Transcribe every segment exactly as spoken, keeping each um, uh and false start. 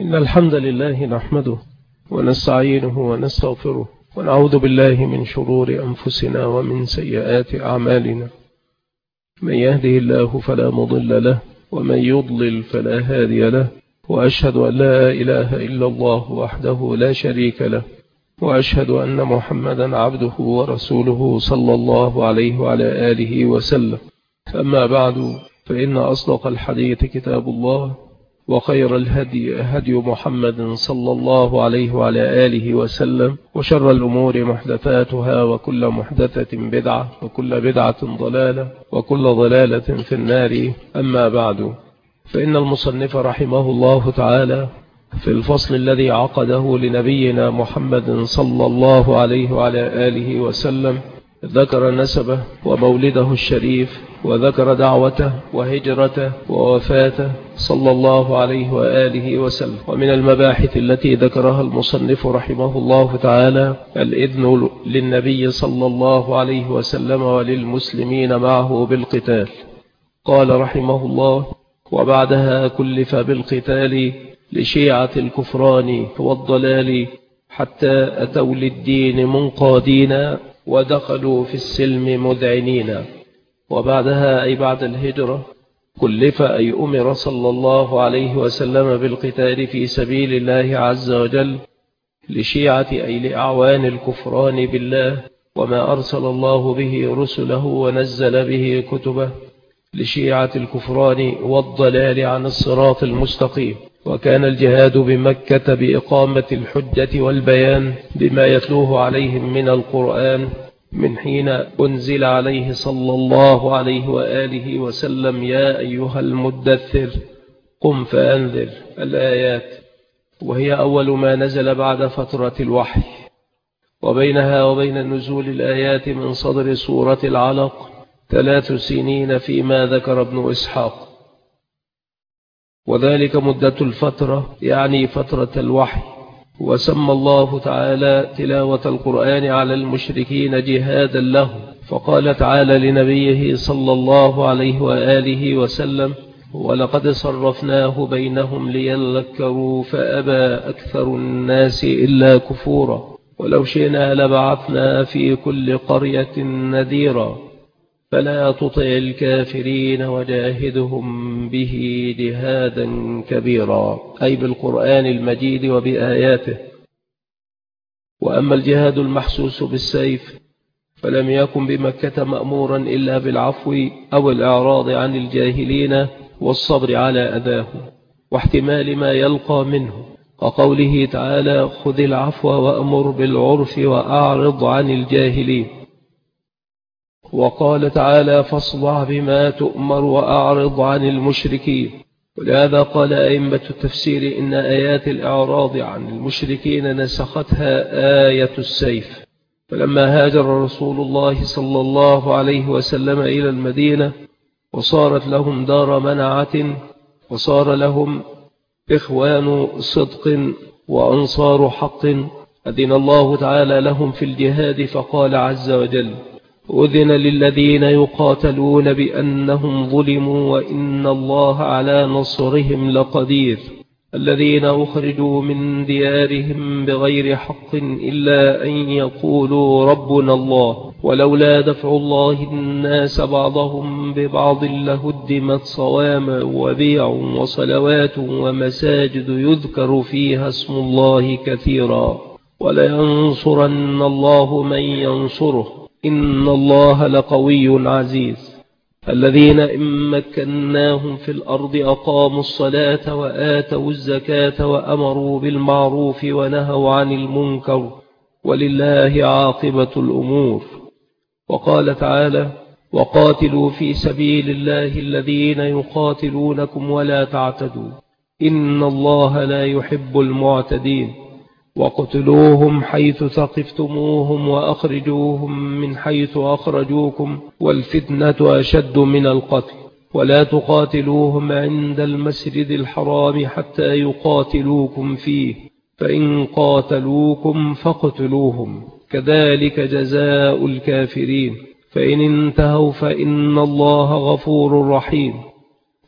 إن الحمد لله نحمده ونستعينه ونستغفره ونعوذ بالله من شرور أنفسنا ومن سيئات أعمالنا. من يهده الله فلا مضل له ومن يضلل فلا هادي له، وأشهد أن لا إله إلا الله وحده لا شريك له، وأشهد أن محمدا عبده ورسوله صلى الله عليه وعلى آله وسلم. أما بعد، فإن أصدق الحديث كتاب الله، وخير الهدي هدي محمد صلى الله عليه وعلى آله وسلم، وشر الأمور محدثاتها، وكل محدثة بدعة، وكل بدعة ضلالة، وكل ضلالة في النار. أما بعد، فإن المصنف رحمه الله تعالى في الفصل الذي عقده لنبينا محمد صلى الله عليه وعلى آله وسلم ذكر نسبه ومولده الشريف، وذكر دعوته وهجرته ووفاته صلى الله عليه وآله وسلم. ومن المباحث التي ذكرها المصنف رحمه الله تعالى الإذن للنبي صلى الله عليه وسلم وللمسلمين معه بالقتال. قال رحمه الله: وبعدها كلف بالقتال لشيعة الكفران والضلال، حتى أتوا للدين منقادين، ودخلوا في السلم مذعنين. وبعدها أي بعد الهجرة كلف أي أمر صلى الله عليه وسلم بالقتال في سبيل الله عز وجل لشيعة أي لأعوان الكفران بالله وما أرسل الله به رسله ونزل به كتبه، لشيعة الكفران والضلال عن الصراط المستقيم. وكان الجهاد بمكة بإقامة الحجة والبيان بما يتلوه عليهم من القرآن من حين أنزل عليه صلى الله عليه وآله وسلم: يا أيها المدثر قم فأنذر، الآيات، وهي أول ما نزل بعد فترة الوحي. وبينها وبين نزول الآيات من صدر سورة العلق ثلاث سنين فيما ذكر ابن إسحاق، وذلك مدة الفترة يعني فترة الوحي. وسمى الله تعالى تلاوة القرآن على المشركين جهادا له، فقال تعالى لنبيه صلى الله عليه وآله وسلم: ولقد صرفناه بينهم ليذكروا فأبى أكثر الناس إلا كفورا، ولو شئنا لبعثنا في كل قرية نذيرا، فلا تطع الكافرين وجاهدهم به جهادا كبيرا، أي بالقرآن المجيد وبآياته. وأما الجهاد المحسوس بالسيف فلم يكن بمكة مأمورا إلا بالعفو أو الإعراض عن الجاهلين والصبر على أذاهم واحتمال ما يلقى منه، وقوله تعالى: خذ العفو وأمر بالعرف وأعرض عن الجاهلين. وقال تعالى: فاصدع بما تؤمر وأعرض عن المشركين. ولهذا قال أئمة التفسير إن آيات الإعراض عن المشركين نسختها آية السيف. فلما هاجر رسول الله صلى الله عليه وسلم إلى المدينة وصارت لهم دار منعة، وصار لهم إخوان صدق وأنصار حق، أذن الله تعالى لهم في الجهاد، فقال عز وجل: أذن للذين يقاتلون بأنهم ظلموا وإن الله على نصرهم لقدير، الذين أخرجوا من ديارهم بغير حق إلا أن يقولوا ربنا الله، ولولا دفع الله الناس بعضهم ببعض لهدمت صوامع وبيع وصلوات ومساجد يذكر فيها اسم الله كثيرا، ولينصرن الله من ينصره، إن الله لقوي عزيز. الذين إن مكناهم في الأرض أقاموا الصلاة وآتوا الزكاة وأمروا بالمعروف ونهوا عن المنكر، ولله عاقبة الأمور. وقال تعالى: وقاتلوا في سبيل الله الذين يقاتلونكم ولا تعتدوا، إن الله لا يحب المعتدين، وقتلوهم حيث ثقفتموهم وأخرجوهم من حيث أخرجوكم، والفتنة أشد من القتل، ولا تقاتلوهم عند المسجد الحرام حتى يقاتلوكم فيه، فإن قاتلوكم فاقتلوهم، كذلك جزاء الكافرين، فإن انتهوا فإن الله غفور رحيم.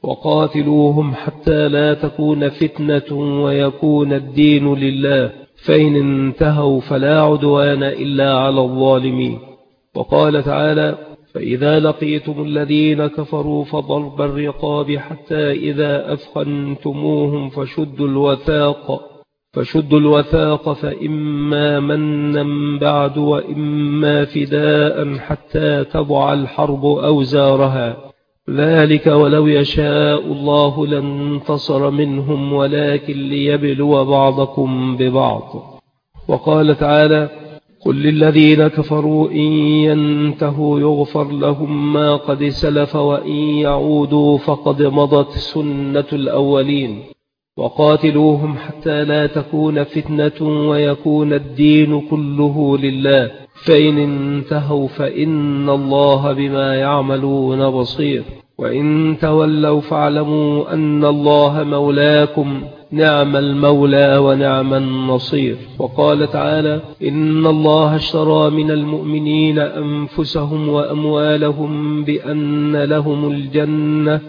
وقاتلوهم حتى لا تكون فتنة ويكون الدين لله، فإن انتهوا فلا عدوان إلا على الظالمين. وقال تعالى: فإذا لقيتم الذين كفروا فضرب الرقاب حتى إذا أثخنتموهم فشدوا الوثاق فشدوا الوثاق فإما منا بعد وإما فداء حتى تضع الحرب أوزارها، ذلك ولو يشاء الله لانتصر منهم ولكن ليبلو بعضكم ببعض. وقال تعالى: قل للذين كفروا إن ينتهوا يغفر لهم ما قد سلف وإن يعودوا فقد مضت سنة الأولين. وقاتلوهم حتى لا تكون فتنة ويكون الدين كله لله، فإن انتهوا فإن الله بما يعملون بصير. وإن تولوا فاعلموا أن الله مولاكم، نعم المولى ونعم النصير. وقال تعالى: إن الله اشترى من المؤمنين أنفسهم وأموالهم بأن لهم الجنة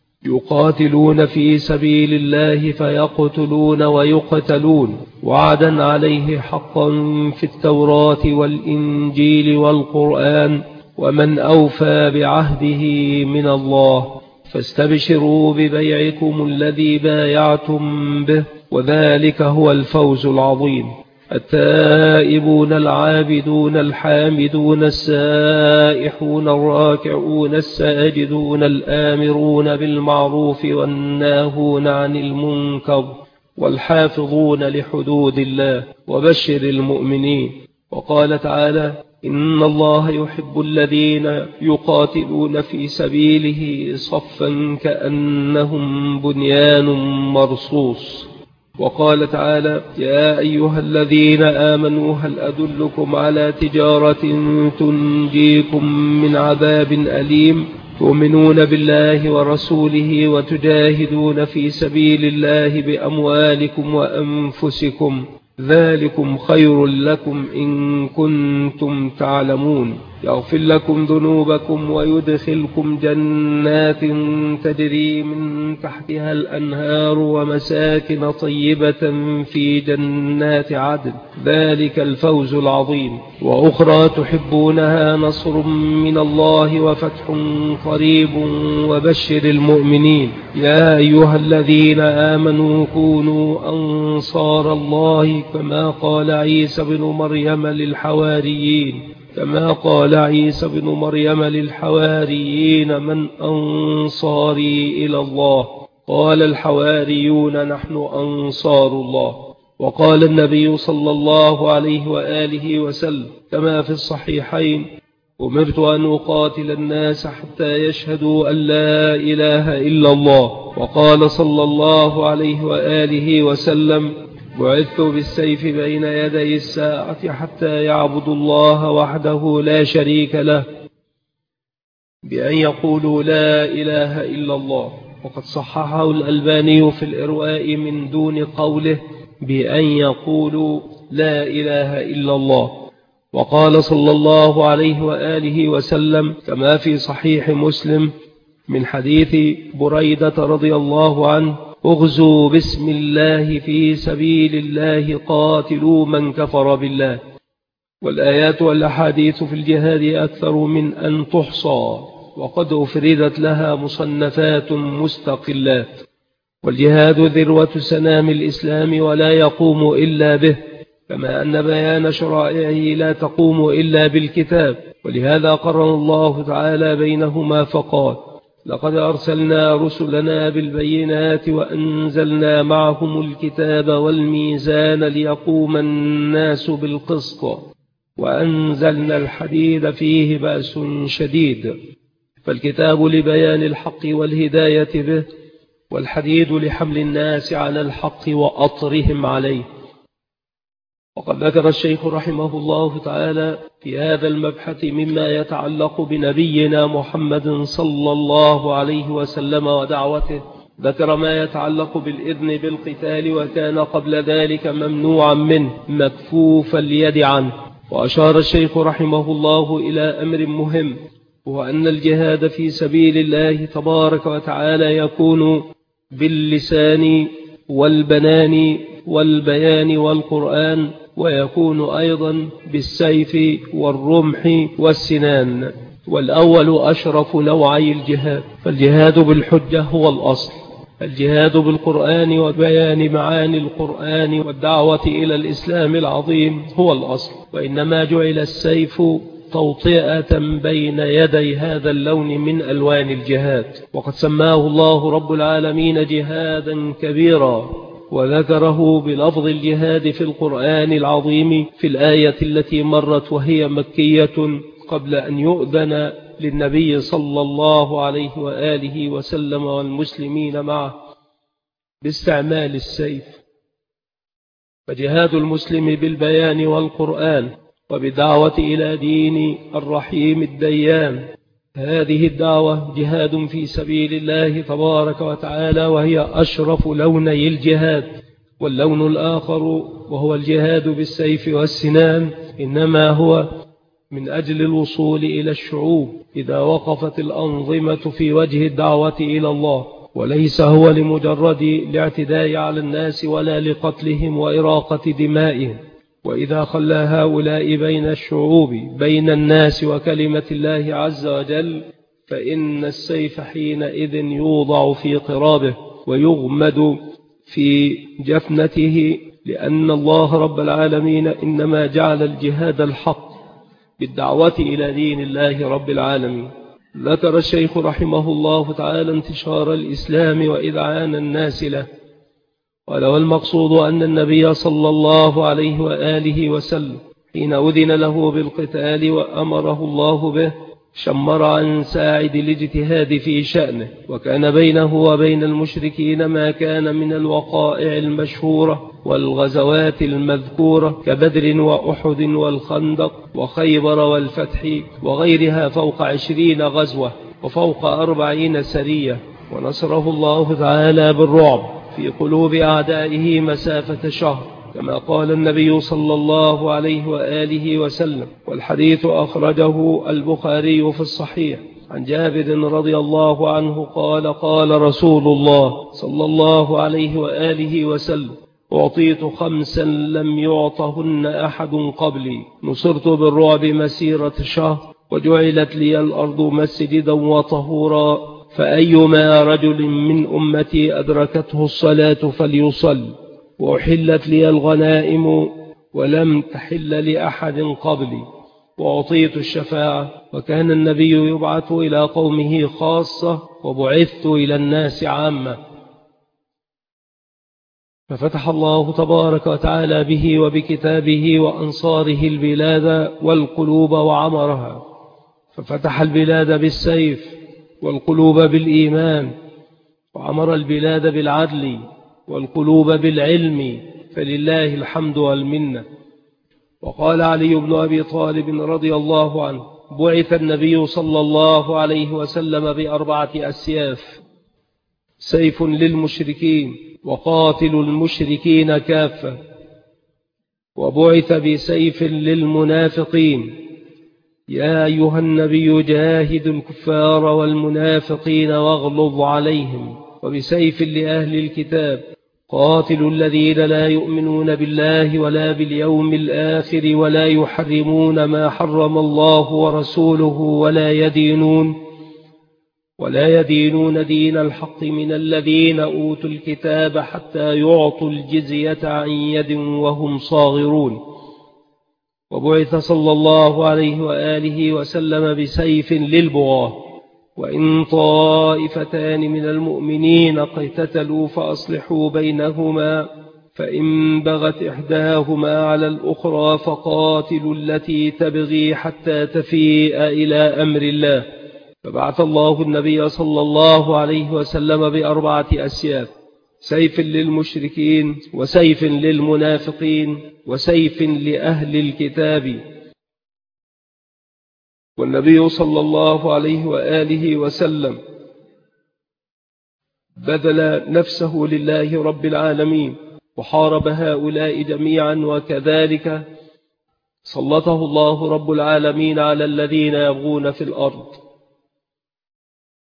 يقاتلون في سبيل الله فيقتلون ويقتلون، وعدا عليه حقا في التوراة والإنجيل والقرآن، ومن أوفى بعهده من الله، فاستبشروا ببيعكم الذي بايعتم به، وذلك هو الفوز العظيم. التائبون العابدون الحامدون السائحون الراكعون الساجدون الآمرون بالمعروف والناهون عن المنكر والحافظون لحدود الله، وبشر المؤمنين. وقال تعالى: إن الله يحب الذين يقاتلون في سبيله صفا كأنهم بنيان مرصوص. وقال تعالى: يا أيها الذين آمنوا هل أدلكم على تجارة تنجيكم من عذاب أليم، تؤمنون بالله ورسوله وتجاهدون في سبيل الله بأموالكم وأنفسكم، ذلكم خير لكم إن كنتم تعلمون، يغفر لكم ذنوبكم ويدخلكم جنات تجري من تحتها الأنهار ومساكن طيبة في جنات عدن، ذلك الفوز العظيم. وأخرى تحبونها نصر من الله وفتح قريب وبشر المؤمنين. يا أيها الذين آمنوا كونوا أنصار الله كما قال عيسى بن مريم للحواريين كما قال عيسى بن مريم للحواريين من أنصاري إلى الله؟ قال الحواريون نحن أنصار الله. وقال النبي صلى الله عليه وآله وسلم كما في الصحيحين: أمرت أن أقاتل الناس حتى يشهدوا أن لا إله إلا الله. وقال صلى الله عليه وآله وسلم: بعثت بالسيف بين يدي الساعة حتى يعبدوا الله وحده لا شريك له بأن يقولوا لا إله إلا الله. وقد صححه الألباني في الإرواء من دون قوله بأن يقولوا لا إله إلا الله. وقال صلى الله عليه وآله وسلم كما في صحيح مسلم من حديث بريدة رضي الله عنه: اغزوا بسم الله في سبيل الله قاتلوا من كفر بالله. والآيات والأحاديث في الجهاد أكثر من أن تحصى، وقد أفردت لها مصنفات مستقلات. والجهاد ذروة سنام الإسلام ولا يقوم إلا به، كما أن بيان شرائعه لا تقوم إلا بالكتاب، ولهذا قرن الله تعالى بينهما فقال: لقد أرسلنا رسلنا بالبينات وأنزلنا معهم الكتاب والميزان ليقوم الناس بالقسط وأنزلنا الحديد فيه بأس شديد. فالكتاب لبيان الحق والهداية به، والحديد لحمل الناس على الحق وأطرهم عليه. وقد ذكر الشيخ رحمه الله تعالى في هذا المبحث مما يتعلق بنبينا محمد صلى الله عليه وسلم ودعوته، ذكر ما يتعلق بالإذن بالقتال وكان قبل ذلك ممنوعا منه مكفوف اليد عنه. وأشار الشيخ رحمه الله إلى أمر مهم، وأن الجهاد في سبيل الله تبارك وتعالى يكون باللسان والبنان والبيان والقرآن، ويكون أيضا بالسيف والرمح والسنان، والأول أشرف نوعي الجهاد. فالجهاد بالحجة هو الأصل، الجهاد بالقرآن وبيان معاني القرآن والدعوة إلى الإسلام العظيم هو الأصل، وإنما جعل السيف توطئة بين يدي هذا اللون من ألوان الجهاد، وقد سماه الله رب العالمين جهادا كبيرا، وذكره بلفظ الجهاد في القرآن العظيم في الآية التي مرت وهي مكية قبل أن يؤذن للنبي صلى الله عليه وآله وسلم والمسلمين معه باستعمال السيف. فجهاد المسلم بالبيان والقرآن وبدعوة إلى دين الرحيم الديان، هذه الدعوة جهاد في سبيل الله تبارك وتعالى، وهي أشرف لوني الجهاد. واللون الآخر وهو الجهاد بالسيف والسنان إنما هو من أجل الوصول إلى الشعوب إذا وقفت الأنظمة في وجه الدعوة إلى الله، وليس هو لمجرد الاعتداء على الناس ولا لقتلهم وإراقة دمائهم. وإذا خلى هؤلاء بين الشعوب بين الناس وكلمة الله عز وجل، فإن السيف حينئذ يوضع في قرابه ويغمد في جفنته، لأن الله رب العالمين إنما جعل الجهاد الحق بالدعوة إلى دين الله رب العالمين. ذكر الشيخ رحمه الله تعالى انتشار الإسلام وإذعان الناس له، ولو المقصود أن النبي صلى الله عليه وآله وسلم حين أذن له بالقتال وأمره الله به شمر عن ساعد الاجتهاد في شأنه، وكان بينه وبين المشركين ما كان من الوقائع المشهورة والغزوات المذكورة كبدر وأحد والخندق وخيبر والفتح وغيرها، فوق عشرين غزوة وفوق أربعين سرية، ونصره الله تعالى بالرعب في قلوب أعدائه مسافة شهر، كما قال النبي صلى الله عليه وآله وسلم. والحديث أخرجه البخاري في الصحيح عن جابر رضي الله عنه قال قال رسول الله صلى الله عليه وآله وسلم: أعطيت خمسا لم يعطهن أحد قبلي، نصرت بالرعب مسيرة شهر، وجعلت لي الأرض مسجدا وطهورا، فأيما رجل من أمتي أدركته الصلاة فليصل، وأحلت لي الغنائم ولم تحل لأحد قبلي، وأعطيت الشفاعة. وكان النبي يبعث إلى قومه خاصة، وبعثت إلى الناس عامة. ففتح الله تبارك وتعالى به وبكتابه وأنصاره البلاد والقلوب وعمرها، ففتح البلاد بالسيف والقلوب بالإيمان، وعمر البلاد بالعدل والقلوب بالعلم، فلله الحمد والمنة. وقال علي بن أبي طالب رضي الله عنه: بعث النبي صلى الله عليه وسلم بأربعة أسياف: سيف للمشركين وقاتل المشركين كافة، وبعث بسيف للمنافقين يا أيها النبي جاهد الكفار والمنافقين واغلظ عليهم، وبسيف لأهل الكتاب قاتلوا الذين لا يؤمنون بالله ولا باليوم الآخر ولا يحرمون ما حرم الله ورسوله ولا يدينون ولا يدينون دين الحق من الذين أوتوا الكتاب حتى يعطوا الجزية عن يد وهم صاغرون. وبعث صلى الله عليه وآله وسلم بسيف للبغاة: وإن طائفتان من المؤمنين اقتتلوا فأصلحوا بينهما، فإن بغت إحداهما على الأخرى فقاتلوا التي تبغي حتى تفيء إلى أمر الله. فبعث الله النبي صلى الله عليه وسلم بأربعة أسياف: سيف للمشركين، وسيف للمنافقين، وسيف لأهل الكتاب. والنبي صلى الله عليه وآله وسلم بذل نفسه لله رب العالمين وحارب هؤلاء جميعا، وكذلك سلطه الله رب العالمين على الذين يبغون في الأرض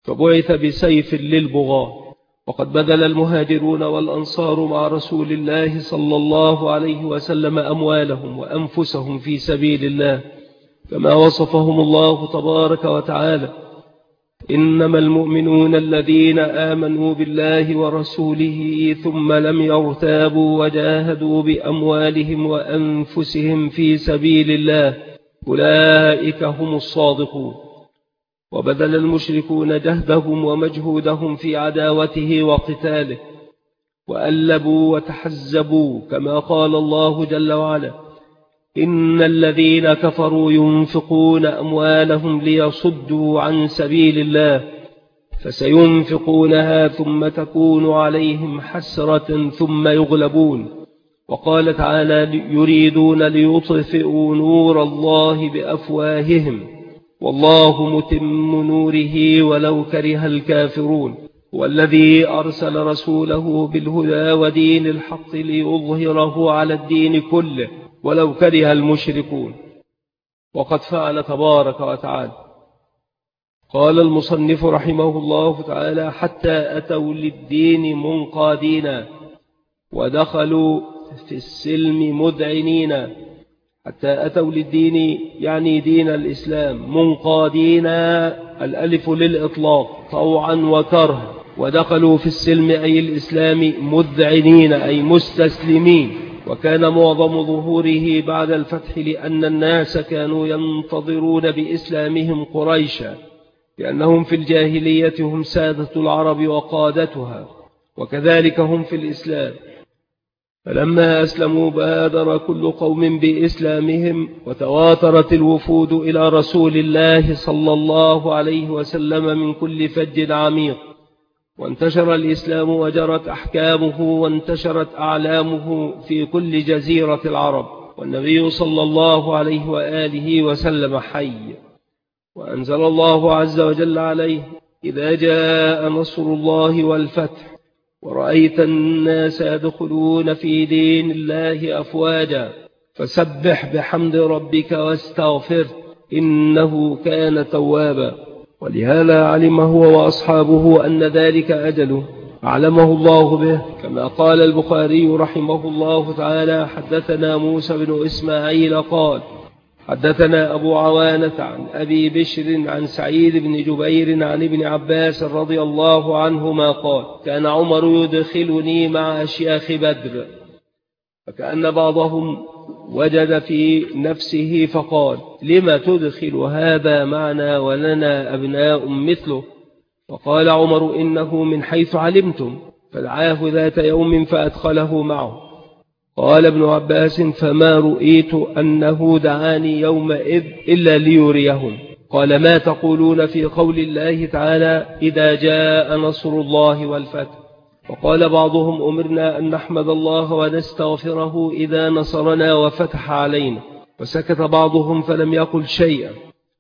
فبعث بسيف للبغاة. وقد بذل المهاجرون والأنصار مع رسول الله صلى الله عليه وسلم أموالهم وأنفسهم في سبيل الله، كما وصفهم الله تبارك وتعالى: إنما المؤمنون الذين آمنوا بالله ورسوله ثم لم يرتابوا وجاهدوا بأموالهم وأنفسهم في سبيل الله أولئك هم الصادقون. وبذل المشركون جهدهم ومجهودهم في عداوته وقتاله، وألبوا وتحزبوا، كما قال الله جل وعلا: إن الذين كفروا ينفقون أموالهم ليصدوا عن سبيل الله فسينفقونها ثم تكون عليهم حسرة ثم يغلبون. وقال تعالى: يريدون ليطفئوا نور الله بأفواههم والله متم نوره ولو كره الكافرون. والذي أرسل رسوله بالهدى ودين الحق ليظهره على الدين كله ولو كره المشركون. وقد فعل تبارك وتعالى. قال المصنف رحمه الله تعالى: حتى أتوا للدين منقادين ودخلوا في السلم مذعنين. حتى أتوا للدين يعني دين الإسلام، منقادين الألف للإطلاق طوعا وكره، ودخلوا في السلم أي الإسلام مذعنين أي مستسلمين. وكان معظم ظهوره بعد الفتح لأن الناس كانوا ينتظرون بإسلامهم قريشا، لأنهم في الجاهلية هم سادة العرب وقادتها، وكذلك هم في الإسلام. فلما أسلموا بادر كل قوم بإسلامهم، وتواترت الوفود إلى رسول الله صلى الله عليه وسلم من كل فج عميق، وانتشر الإسلام وجرت أحكامه وانتشرت أعلامه في كل جزيرة العرب، والنبي صلى الله عليه وآله وسلم حي. وأنزل الله عز وجل عليه: إذا جاء نصر الله والفتح ورأيت الناس يدخلون في دين الله أفواجا فسبح بحمد ربك واستغفر إنه كان توابا. ولهذا علم هو وأصحابه أن ذلك أجله، علمه الله به، كما قال البخاري رحمه الله تعالى: حدثنا موسى بن إسماعيل قال: حدثنا أبو عوانة عن أبي بشر عن سعيد بن جبير عن ابن عباس رضي الله عنهما قال: كان عمر يدخلني مع أشياخ بدر، فكأن بعضهم وجد في نفسه فقال: لما تدخل هذا معنا ولنا أبناء مثله؟ فقال عمر: إنه من حيث علمتم. فدعاه ذات يوم فأدخله معه. قال ابن عباس: فما رؤيت أنه دعاني يومئذ إلا ليريهم. قال: ما تقولون في قول الله تعالى: إذا جاء نصر الله والفتح؟ وقال بعضهم: أمرنا أن نحمد الله ونستغفره إذا نصرنا وفتح علينا. وسكت بعضهم فلم يقل شيئا.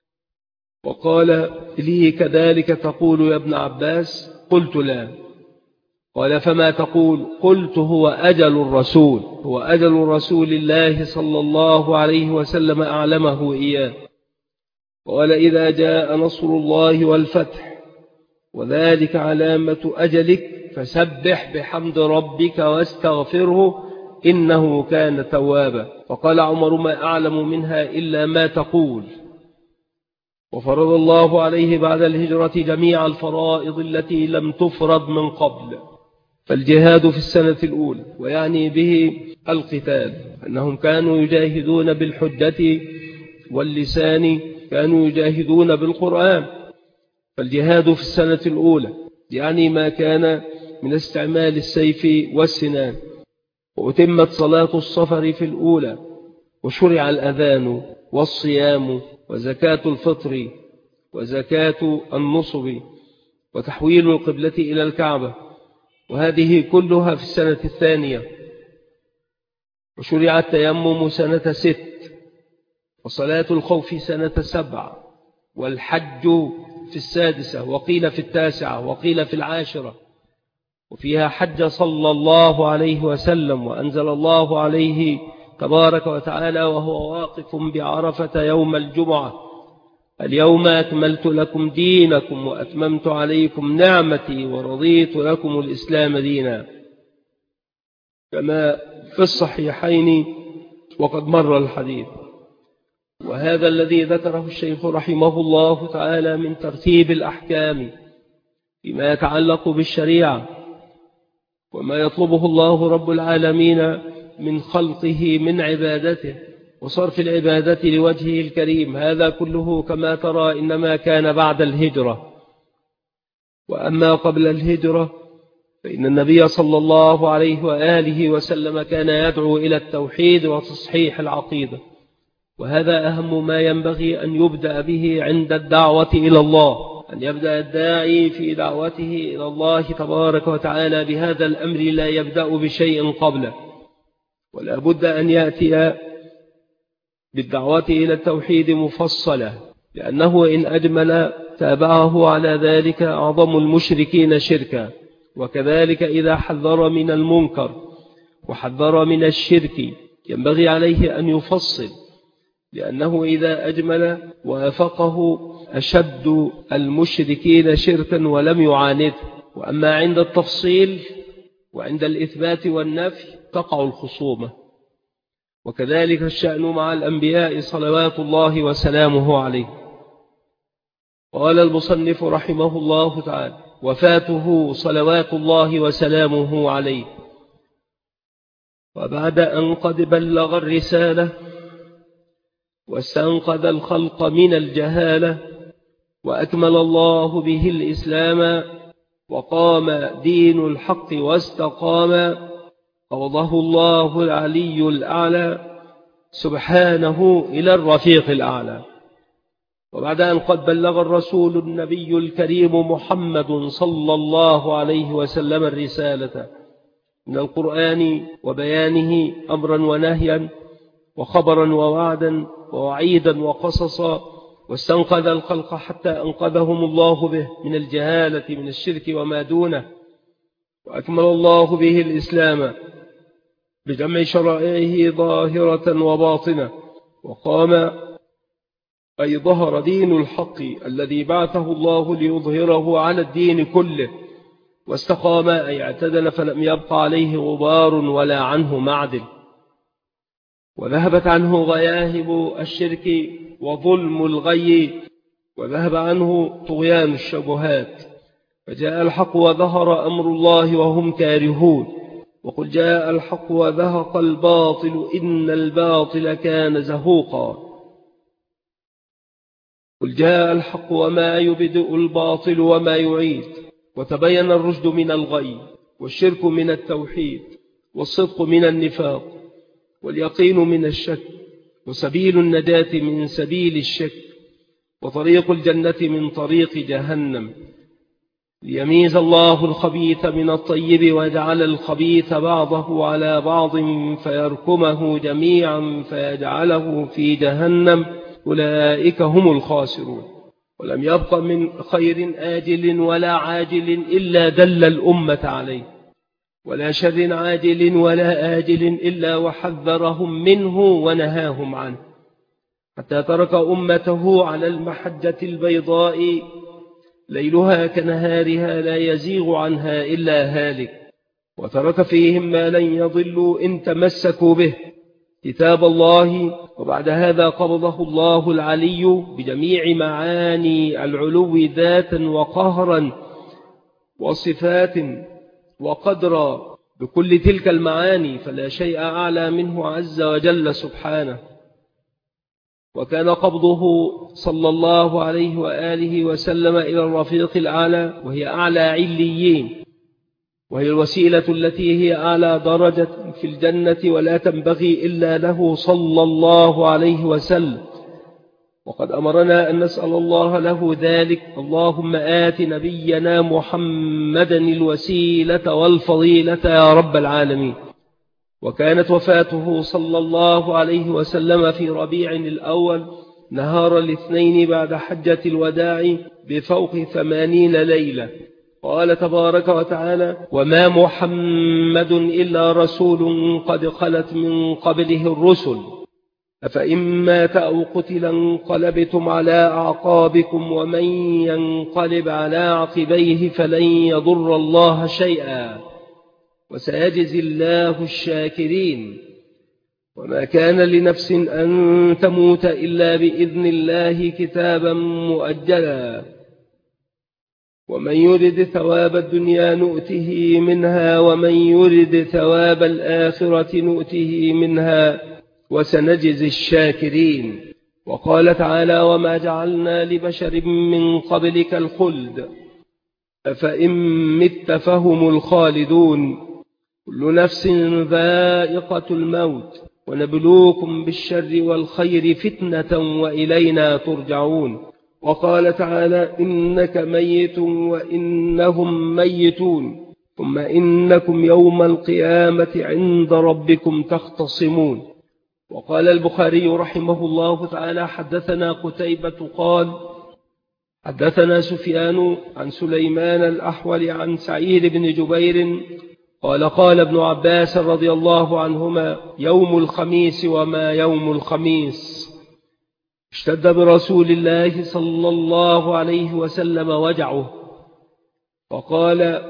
وقال لي: كذلك تقول يا ابن عباس؟ قلت: لا. قال: فما تقول؟ قلت: هو أجل الرسول، هو أجل رسول الله صلى الله عليه وسلم أعلمه إياه. قال: إذا جاء نصر الله والفتح وذلك علامة أجلك فسبح بحمد ربك واستغفره إنه كان توابا. فقال عمر: ما أعلم منها إلا ما تقول. وفرض الله عليه بعد الهجرة جميع الفرائض التي لم تفرض من قبل. فالجهاد في السنة الأولى، ويعني به القتال، أنهم كانوا يجاهدون بالحجة واللسان، كانوا يجاهدون بالقرآن. فالجهاد في السنة الأولى يعني ما كان من استعمال السيف والسنان. وأتمت صلاة الصفر في الأولى، وشرع الأذان والصيام وزكاة الفطر وزكاة النصب وتحويل القبلة إلى الكعبة، وهذه كلها في السنة الثانية. وشرع التيمم سنة ست، وصلاة الخوف سنة سبع، والحج في السادسة، وقيل في التاسعة، وقيل في العاشرة. وفيها حج صلى الله عليه وسلم، وأنزل الله عليه تبارك وتعالى وهو واقف بعرفة يوم الجمعة: اليوم أكملت لكم دينكم وأتممت عليكم نعمتي ورضيت لكم الإسلام دينا، كما في الصحيحين وقد مر الحديث. وهذا الذي ذكره الشيخ رحمه الله تعالى من ترتيب الأحكام فيما يتعلق بالشريعة وما يطلبه الله رب العالمين من خلقه من عبادته وصرف العبادة لوجهه الكريم، هذا كله كما ترى إنما كان بعد الهجرة. وأما قبل الهجرة فإن النبي صلى الله عليه وآله وسلم كان يدعو إلى التوحيد وتصحيح العقيدة، وهذا أهم ما ينبغي أن يبدأ به عند الدعوة إلى الله، أن يبدأ الداعي في دعوته إلى الله تبارك وتعالى بهذا الأمر، لا يبدأ بشيء قبله، ولا بد أن يأتي بالدعوة إلى التوحيد مفصلة، لأنه إن أجمل تابعه على ذلك أعظم المشركين شركا. وكذلك إذا حذر من المنكر وحذر من الشرك ينبغي عليه أن يفصل، لأنه إذا أجمل وافقه أشد المشركين شركا ولم يعانده. وأما عند التفصيل وعند الإثبات والنفي تقع الخصومة. وكذلك الشأن مع الأنبياء صلوات الله وسلامه عليه. قال المصنف رحمه الله تعالى: وفاته صلوات الله وسلامه عليه، وبعد أن قد بلغ الرسالة واستنقذ الخلق من الجهالة وأكمل الله به الإسلام وقام دين الحق واستقام، قبضه الله العلي الأعلى سبحانه إلى الرفيق الأعلى. وبعد أن قد بلغ الرسول النبي الكريم محمد صلى الله عليه وسلم الرسالة من القرآن وبيانه أمرا ونهيا وخبرا ووعدا ووعيدا وقصصا، واستنقذ الخلق حتى أنقذهم الله به من الجهالة من الشرك وما دونه، وأكمل الله به الإسلام بجمع شرائعه ظاهرة وباطنة، وقام أي ظهر دين الحق الذي بعثه الله ليظهره على الدين كله، واستقام أي اعتدل فلم يبق عليه غبار ولا عنه معدل، وذهبت عنه غياهب الشرك وظلم الغي، وذهب عنه طغيان الشبهات، فجاء الحق وظهر أمر الله وهم كارهون. وقل جاء الحق وذهق الباطل إن الباطل كان زهوقا. قل جاء الحق وما يبدئ الباطل وما يعيد، وتبين الرشد من الغي، والشرك من التوحيد، والصدق من النفاق، واليقين من الشك، وسبيل النجاة من سبيل الشك، وطريق الجنة من طريق جهنم، ليميز الله الخبيث من الطيب ويجعل الخبيث بعضه على بعض فيركمه جميعا فيجعله في جهنم، أولئك هم الخاسرون. ولم يبق من خير آجل ولا عاجل إلا دل الأمة عليه، ولا شر عاجل ولا آجل إلا وحذرهم منه ونهاهم عنه، حتى ترك أمته على المحجة البيضاء ليلها كنهارها لا يزيغ عنها إلا هالك، وترك فيهم ما لن يضلوا إن تمسكوا به، كتاب الله. وبعد هذا قبضه الله العلي بجميع معاني العلو ذاتا وقهرا وصفات وقدرا، بكل تلك المعاني فلا شيء أعلى منه عز وجل سبحانه. وكان قبضه صلى الله عليه وآله وسلم إلى الرفيق الأعلى، وهي أعلى عليين، وهي الوسيلة التي هي أعلى درجة في الجنة ولا تنبغي إلا له صلى الله عليه وسلم. وقد أمرنا أن نسأل الله له ذلك: اللهم آت نبينا محمدا الوسيلة والفضيلة يا رب العالمين. وكانت وفاته صلى الله عليه وسلم في ربيع الأول نهار الاثنين بعد حجة الوداع بفوق ثمانين ليلة. قال تبارك وتعالى: وما محمد إلا رسول قد خلت من قبله الرسل أفإن مات أو قتل انقلبتم على أعقابكم ومن ينقلب على عقبيه فلن يضر الله شيئا وسيجزي الله الشاكرين. وما كان لنفس أن تموت إلا بإذن الله كتابا مؤجلا ومن يرد ثواب الدنيا نؤته منها ومن يرد ثواب الآخرة نؤته منها وسنجزي الشاكرين. وقال تعالى وما جعلنا لبشر من قبلك الخلد أفإن مت فهم الخالدون كل نفس ذائقة الموت ونبلوكم بالشر والخير فتنة وإلينا ترجعون. وقال تعالى إنك ميت وإنهم ميتون ثم إنكم يوم القيامة عند ربكم تختصمون. وقال البخاري رحمه الله تعالى حدثنا قتيبة قال حدثنا سفيان عن سليمان الأحول عن سعيد بن جبير قال قال ابن عباس رضي الله عنهما يوم الخميس وما يوم الخميس اشتد برسول الله صلى الله عليه وسلم وجعه فقال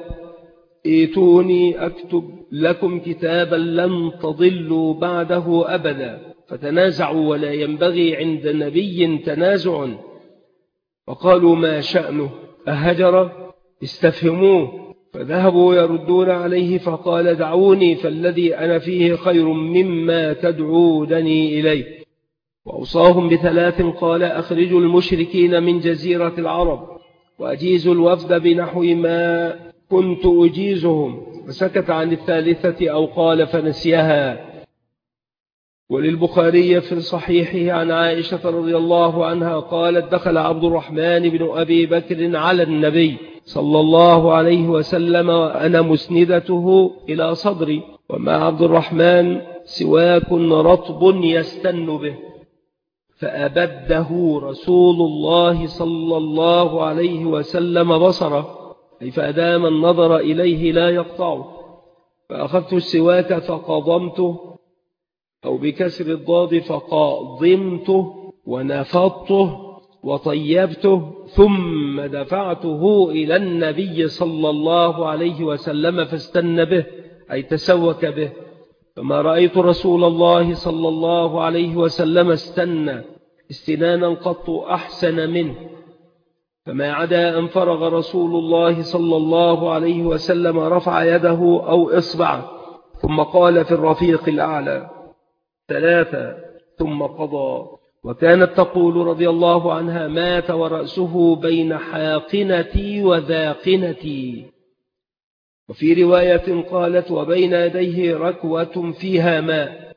ائتوني أكتب لكم كتابا لن تضلوا بعده أبدا فتنازعوا ولا ينبغي عند نبي تنازع. فقالوا ما شأنه أهجر استفهموه فذهبوا يردون عليه فقال دعوني فالذي أنا فيه خير مما تدعونني إليه. وأوصاهم بثلاث قال أخرجوا المشركين من جزيرة العرب وأجيزوا الوفد بنحو ما كنت أجيزهم وسكت عن الثالثة أو قال فنسيها. وللبخاري في صحيحه عن عائشة رضي الله عنها قالت دخل عبد الرحمن بن أبي بكر على النبي صلى الله عليه وسلم وأنا مسندته إلى صدري ومع عبد الرحمن سواك رطب يستن به فأبده رسول الله صلى الله عليه وسلم بصره أي فأدام النظر إليه لا يقطعه. فأخذت السواك فقضمته أو بكسر الضاد فقاضمته ونفضته وطيبته ثم دفعته إلى النبي صلى الله عليه وسلم فاستن به أي تسوك به. فما رأيت رسول الله صلى الله عليه وسلم استنى استنانا قط أحسن منه. فما عدا أن فرغ رسول الله صلى الله عليه وسلم رفع يده أو إصبعه ثم قال في الرفيق الأعلى ثلاثة ثم قضى. وكانت تقول رضي الله عنها مات ورأسه بين حاقنتي وذاقنتي. وفي رواية قالت وبين يديه ركوة فيها ماء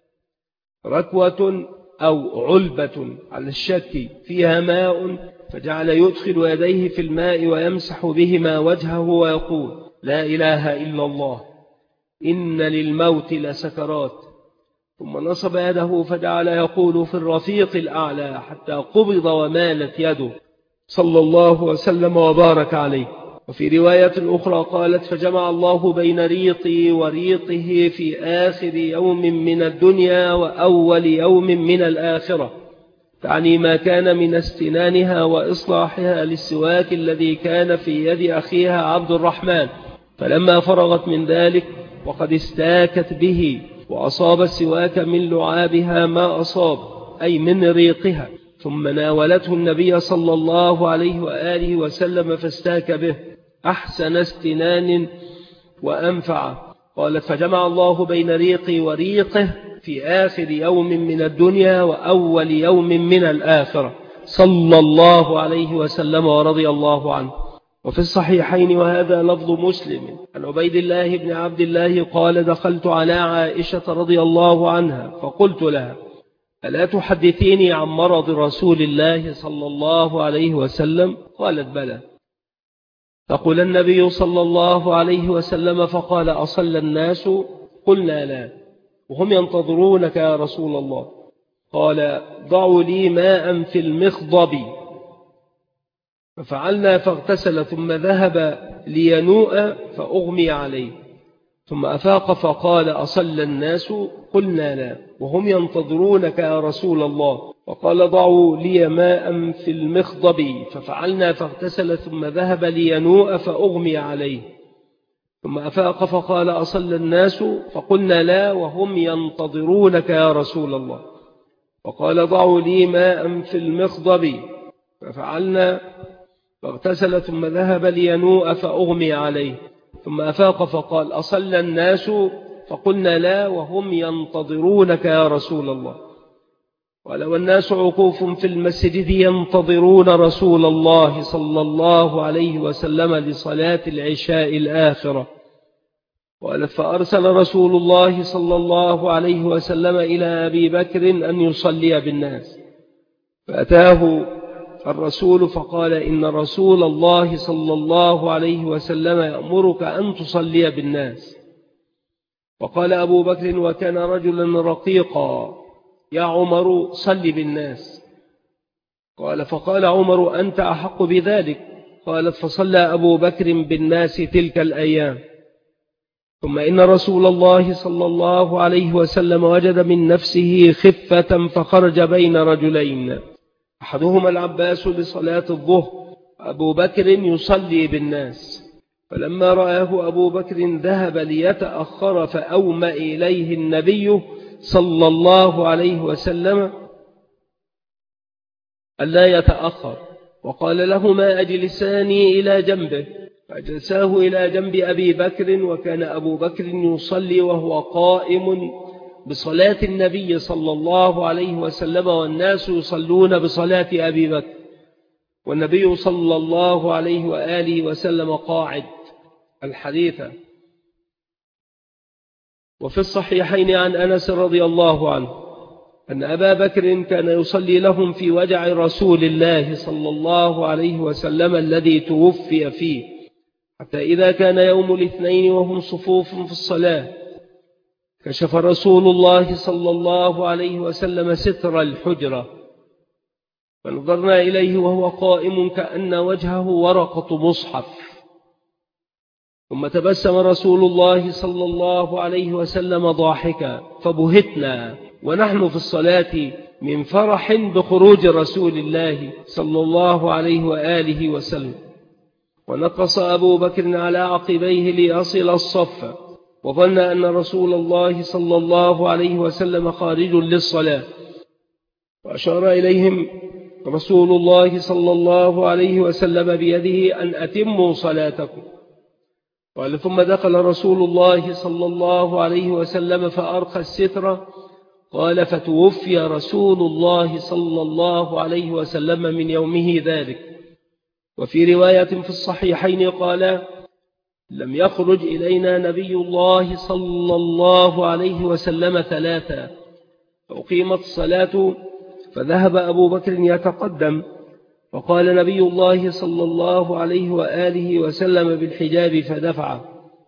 ركوة أو علبة على الشك فيها ماء فجعل يدخل يديه في الماء ويمسح بهما وجهه ويقول لا إله إلا الله إن للموت لسكرات. ثم نصب يده فجعل يقول في الرفيق الأعلى حتى قبض ومالت يده صلى الله وسلم وبارك عليه. وفي رواية أخرى قالت فجمع الله بين ريقي وريقه في آخر يوم من الدنيا وأول يوم من الآخرة تعني ما كان من استنانها وإصلاحها للسواك الذي كان في يد أخيها عبد الرحمن. فلما فرغت من ذلك وقد استاكت به وأصاب السواك من لعابها ما أصاب أي من ريقها ثم ناولته النبي صلى الله عليه وآله وسلم فاستاك به أحسن استنان وأنفع. قالت فجمع الله بين ريقي وريقه في آخر يوم من الدنيا وأول يوم من الآخرة صلى الله عليه وسلم ورضي الله عنه. وفي الصحيحين وهذا لفظ مسلم عن عبيد الله بن عبد الله قال دخلت على عائشة رضي الله عنها فقلت لها ألا تحدثيني عن مرض رسول الله صلى الله عليه وسلم؟ قالت بلى. فقال النبي صلى الله عليه وسلم فقال أصلى الناس؟ قلنا لا وهم ينتظرونك يا رسول الله. قال ضعوا لي ماء في المخضب ففعلنا فاغتسل ثم ذهب لينوء فأغمي عليه ثم أفاق فقال: أصلى الناس؟ قلنا لا، وهم ينتظرونك يا رسول الله. وقال: ضعوا لي ماء في المخضب، ففعلنا فاغتسل ثم ذهب لينوء فأغمي عليه. ثم أفاق فقال: أصلى الناس؟ فقلنا لا، وهم ينتظرونك يا رسول الله. وقال: ضعوا لي ماء في المخضب، ففعلنا فاغتسل ثم ذهب لينوء فأغمي عليه. ثم أفاق فقال: أصلى الناس؟ فقلنا لا، وهم ينتظرونك يا رسول الله. قال: والناس عقوف في المسجد ينتظرون رسول الله صلى الله عليه وسلم لصلاة العشاء الآخرة. قال: فأرسل رسول الله صلى الله عليه وسلم إلى أبي بكر أن يصلي بالناس، فأتاه الرسول فقال: إن رسول الله صلى الله عليه وسلم يأمرك أن تصلي بالناس. وقال أبو بكر وكان رجلا رقيقا: يا عمر صل بالناس. قال: فقال عمر: أنت أحق بذلك. قالت: فصلى أبو بكر بالناس تلك الأيام. ثم إن رسول الله صلى الله عليه وسلم وجد من نفسه خفة فخرج بين رجلين، أحدهما العباس لصلاة الظهر، أبو بكر يصلي بالناس. فلما رآه أبو بكر ذهب ليتأخر، فأومأ إليه النبي صلى الله عليه وسلم ألا يتأخر، وقال له: ما أجلساني إلى جنبه. فأجلساه إلى جنب أبي بكر، وكان أبو بكر يصلي وهو قائم بصلاة النبي صلى الله عليه وسلم، والناس يصلون بصلاة أبي بكر، والنبي صلى الله عليه وآله وسلم قاعد. الحديث. وفي الصحيحين عن أنس رضي الله عنه أن أبا بكر كان يصلي لهم في وجع رسول الله صلى الله عليه وسلم الذي توفي فيه، حتى إذا كان يوم الاثنين وهم صفوف في الصلاة كشف رسول الله صلى الله عليه وسلم ستر الحجرة، فنظرنا إليه وهو قائم كأن وجهه ورقة مصحف. ثم تبسم رسول الله صلى الله عليه وسلم ضاحكا، فبهتنا ونحن في الصلاة من فرح بخروج رسول الله صلى الله عليه وآله وسلم. ونقص أبو بكر على عقبيه ليصل الصف، وظن أن رسول الله صلى الله عليه وسلم خارج للصلاة، وأشار إليهم رسول الله صلى الله عليه وسلم بيده أن أتموا صلاتكم. قال: ثم دخل رسول الله صلى الله عليه وسلم فأرخى الستر. قال: فتوفي رسول الله صلى الله عليه وسلم من يومه ذلك. وفي رواية في الصحيحين قال: لم يخرج إلينا نبي الله صلى الله عليه وسلم ثلاثا. فأقيمت الصلاة فذهب أبو بكر يتقدم، فقال نبي الله صلى الله عليه وآله وسلم بالحجاب فدفعه.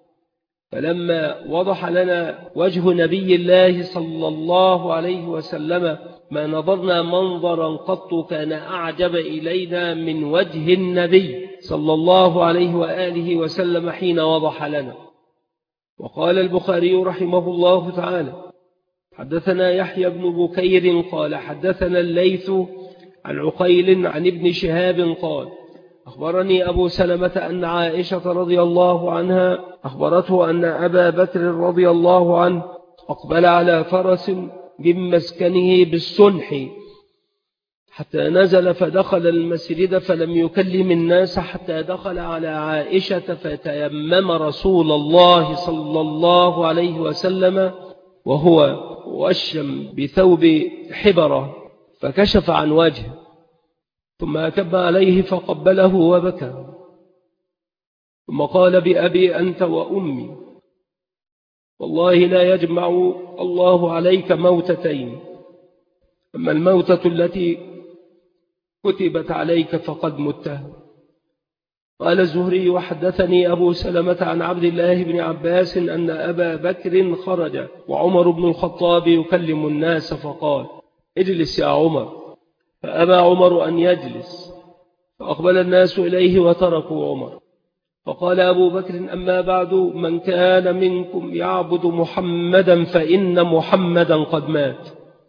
فلما وضح لنا وجه نبي الله صلى الله عليه وسلم ما نظرنا منظرا قط كان أعجب إلينا من وجه النبي صلى الله عليه وآله وسلم حين وضح لنا. وقال البخاري رحمه الله تعالى: حدثنا يحيى بن بكير قال حدثنا الليث عن عقيل عن ابن شهاب قال: أخبرني أبو سلمة أن عائشة رضي الله عنها أخبرته أن أبا بكر رضي الله عنه أقبل على فرس من مسكنه بالسنح حتى نزل فدخل المسجد فلم يكلم الناس حتى دخل على عائشة، فتيمم رسول الله صلى الله عليه وسلم وهو وشم بثوب حبرة فكشف عن وجهه، ثم أكب عليه فقبله وبكى، ثم قال: بأبي أنت وأمي والله لا يجمع الله عليك موتتين، أما الموتة التي كتبت عليك فقد متها. قال الزهري: وحدثني أبو سلمة عن عبد الله بن عباس أن أبا بكر خرج وعمر بن الخطاب يكلم الناس فقال: اجلس يا عمر، فأبى عمر أن يجلس، فأقبل الناس إليه وتركوا عمر، فقال أبو بكر: أما بعد، من كان منكم يعبد محمدا فإن محمدا قد مات،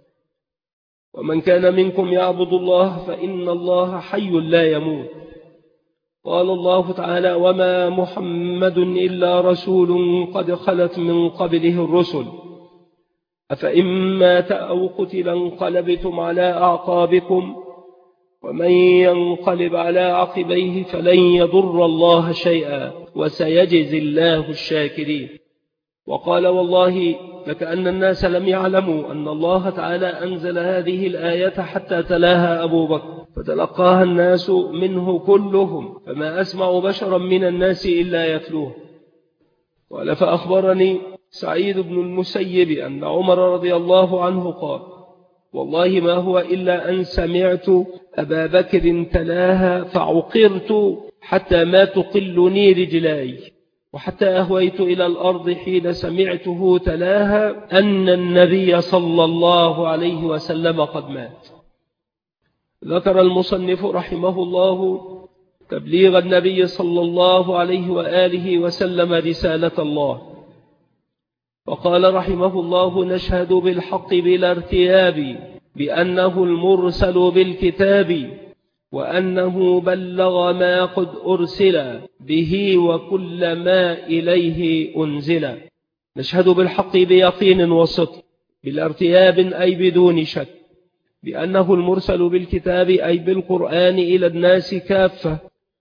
ومن كان منكم يعبد الله فإن الله حي لا يموت. قال الله تعالى: وما محمد إلا رسول قد خلت من قبله الرسل، أفإن مات أو قتل انقلبتم على أعقابكم، ومن ينقلب على عقبيه فلن يضر الله شيئا وسيجزي الله الشاكرين. وقال: والله لكأن الناس لم يعلموا أن الله تعالى أنزل هذه الآية حتى تلاها أبو بكر، فتلقاها الناس منه كلهم، فما أسمع بشرا من الناس إلا يتلوه. قال: فأخبرني سعيد بن المسيب أن عمر رضي الله عنه قال: والله ما هو إلا أن سمعت أبا بكر تلاها فعقرت حتى ما تقلني رجلاي، وحتى أهويت إلى الأرض حين سمعته تلاها أن النبي صلى الله عليه وسلم قد مات. ذكر المصنف رحمه الله تبليغ النبي صلى الله عليه وآله وسلم رسالة الله، وقال رحمه الله: نشهد بالحق بلا ارتياب بأنه المرسل بالكتاب، وأنه بلغ ما قد أرسل به وكل ما إليه أنزل. نشهد بالحق بيقين وصدق، بلا ارتياب أي بدون شك، بأنه المرسل بالكتاب أي بالقرآن إلى الناس كافة،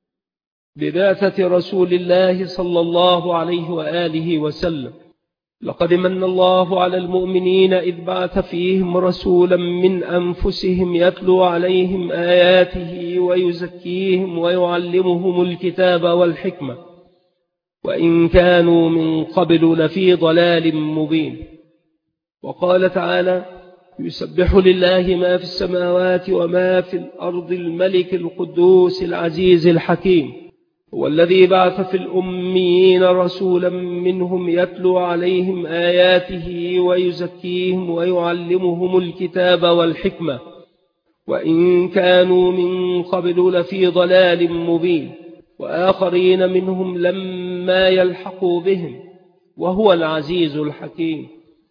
ببعثة رسول الله صلى الله عليه وآله وسلم. لقد من الله على المؤمنين إذ بعث فيهم رسولا من أنفسهم يتلو عليهم آياته ويزكيهم ويعلمهم الكتاب والحكمة، وإن كانوا من قبل لفي ضلال مبين. وقال تعالى: يسبح لله ما في السماوات وما في الأرض الملك القدوس العزيز الحكيم، هو الذي بعث في الأميين رسولا منهم يتلو عليهم آياته ويزكيهم ويعلمهم الكتاب والحكمة، وإن كانوا من قبل لفي ضلال مبين، وآخرين منهم لما يلحقوا بهم، وهو العزيز الحكيم.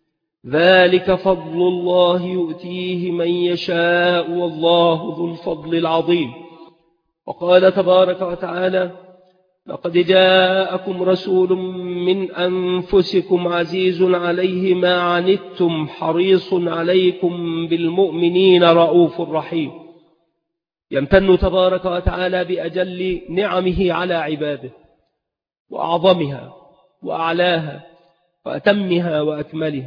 ذلك فضل الله يؤتيه من يشاء والله ذو الفضل العظيم. وقال تبارك وتعالى: لقد جاءكم رسول من أنفسكم عزيز عليه ما عنتم حريص عليكم بالمؤمنين رؤوف رحيم. يمتن تبارك وتعالى بأجل نعمه على عباده، وأعظمها وأعلاها وأتمها وأكملها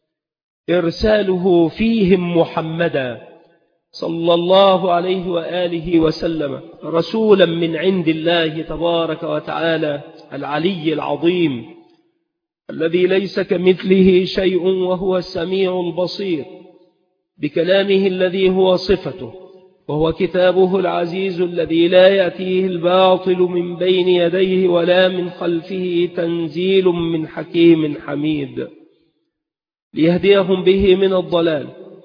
إرساله فيهم محمدا صلى الله عليه وآله وسلم، رسولا من عند الله تبارك وتعالى العلي العظيم، الذي ليس كمثله شيء وهو السميع البصير، بكلامه الذي هو صفته، وهو كتابه العزيز الذي لا يأتيه الباطل من بين يديه ولا من خلفه، تنزيل من حكيم حميد، ليهديهم به من الضلال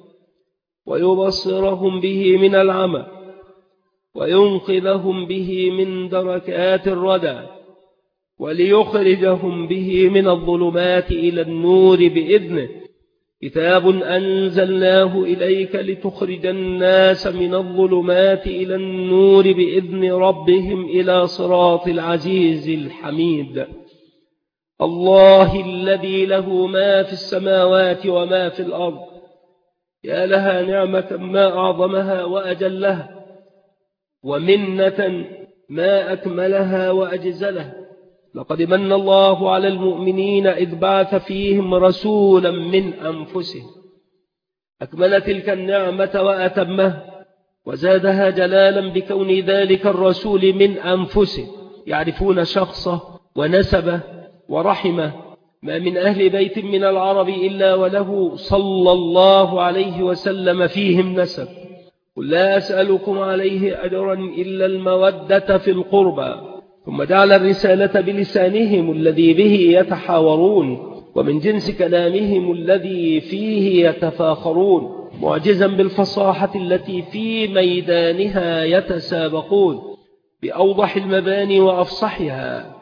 ويبصرهم به من العمى وينقذهم به من دركات الردى وليخرجهم به من الظلمات إلى النور بإذنه. كتاب أنزلناه إليك لتخرج الناس من الظلمات إلى النور بإذن ربهم إلى صراط العزيز الحميد. الله الذي له ما في السماوات وما في الأرض، يا لها نعمة ما أعظمها وأجلها، ومنة ما أكملها وأجزلها. لقد من الله على المؤمنين إذ بعث فيهم رسولا من أنفسهم، أكمل تلك النعمة وأتمها وزادها جلالا بكون ذلك الرسول من أنفسهم، يعرفون شخصه ونسبه ورحمه. ما من أهل بيت من العرب إلا وله صلى الله عليه وسلم فيهم نسب. قل لا أسألكم عليه أجرا إلا المودة في القربى. ثم جعل الرسالة بلسانهم الذي به يتحاورون، ومن جنس كلامهم الذي فيه يتفاخرون، معجزا بالفصاحة التي في ميدانها يتسابقون، بأوضح المباني وأفصحها،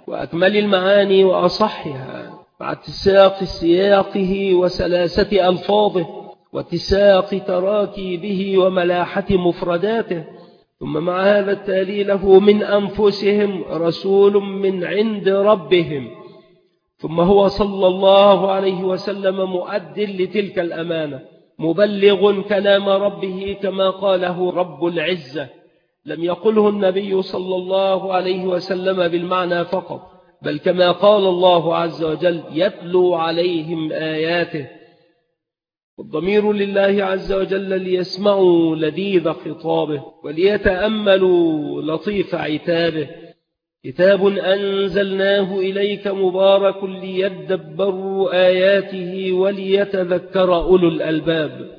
وأكمل المعاني وأصحها، مع اتساق سياقه وسلاسة ألفاظه واتساق تراكيبه وملاحة مفرداته. ثم مع هذا التالي له من أنفسهم رسول من عند ربهم، ثم هو صلى الله عليه وسلم مؤد لتلك الأمانة، مبلغ كلام ربه كما قاله رب العزة. لم يقله النبي صلى الله عليه وسلم بالمعنى فقط، بل كما قال الله عز وجل يتلو عليهم آياته. والضمير لله عز وجل ليسمعوا لذيذ خطابه وليتأملوا لطيف عتابه. كتاب أنزلناه إليك مبارك ليدبروا آياته وليتذكر أولو الألباب.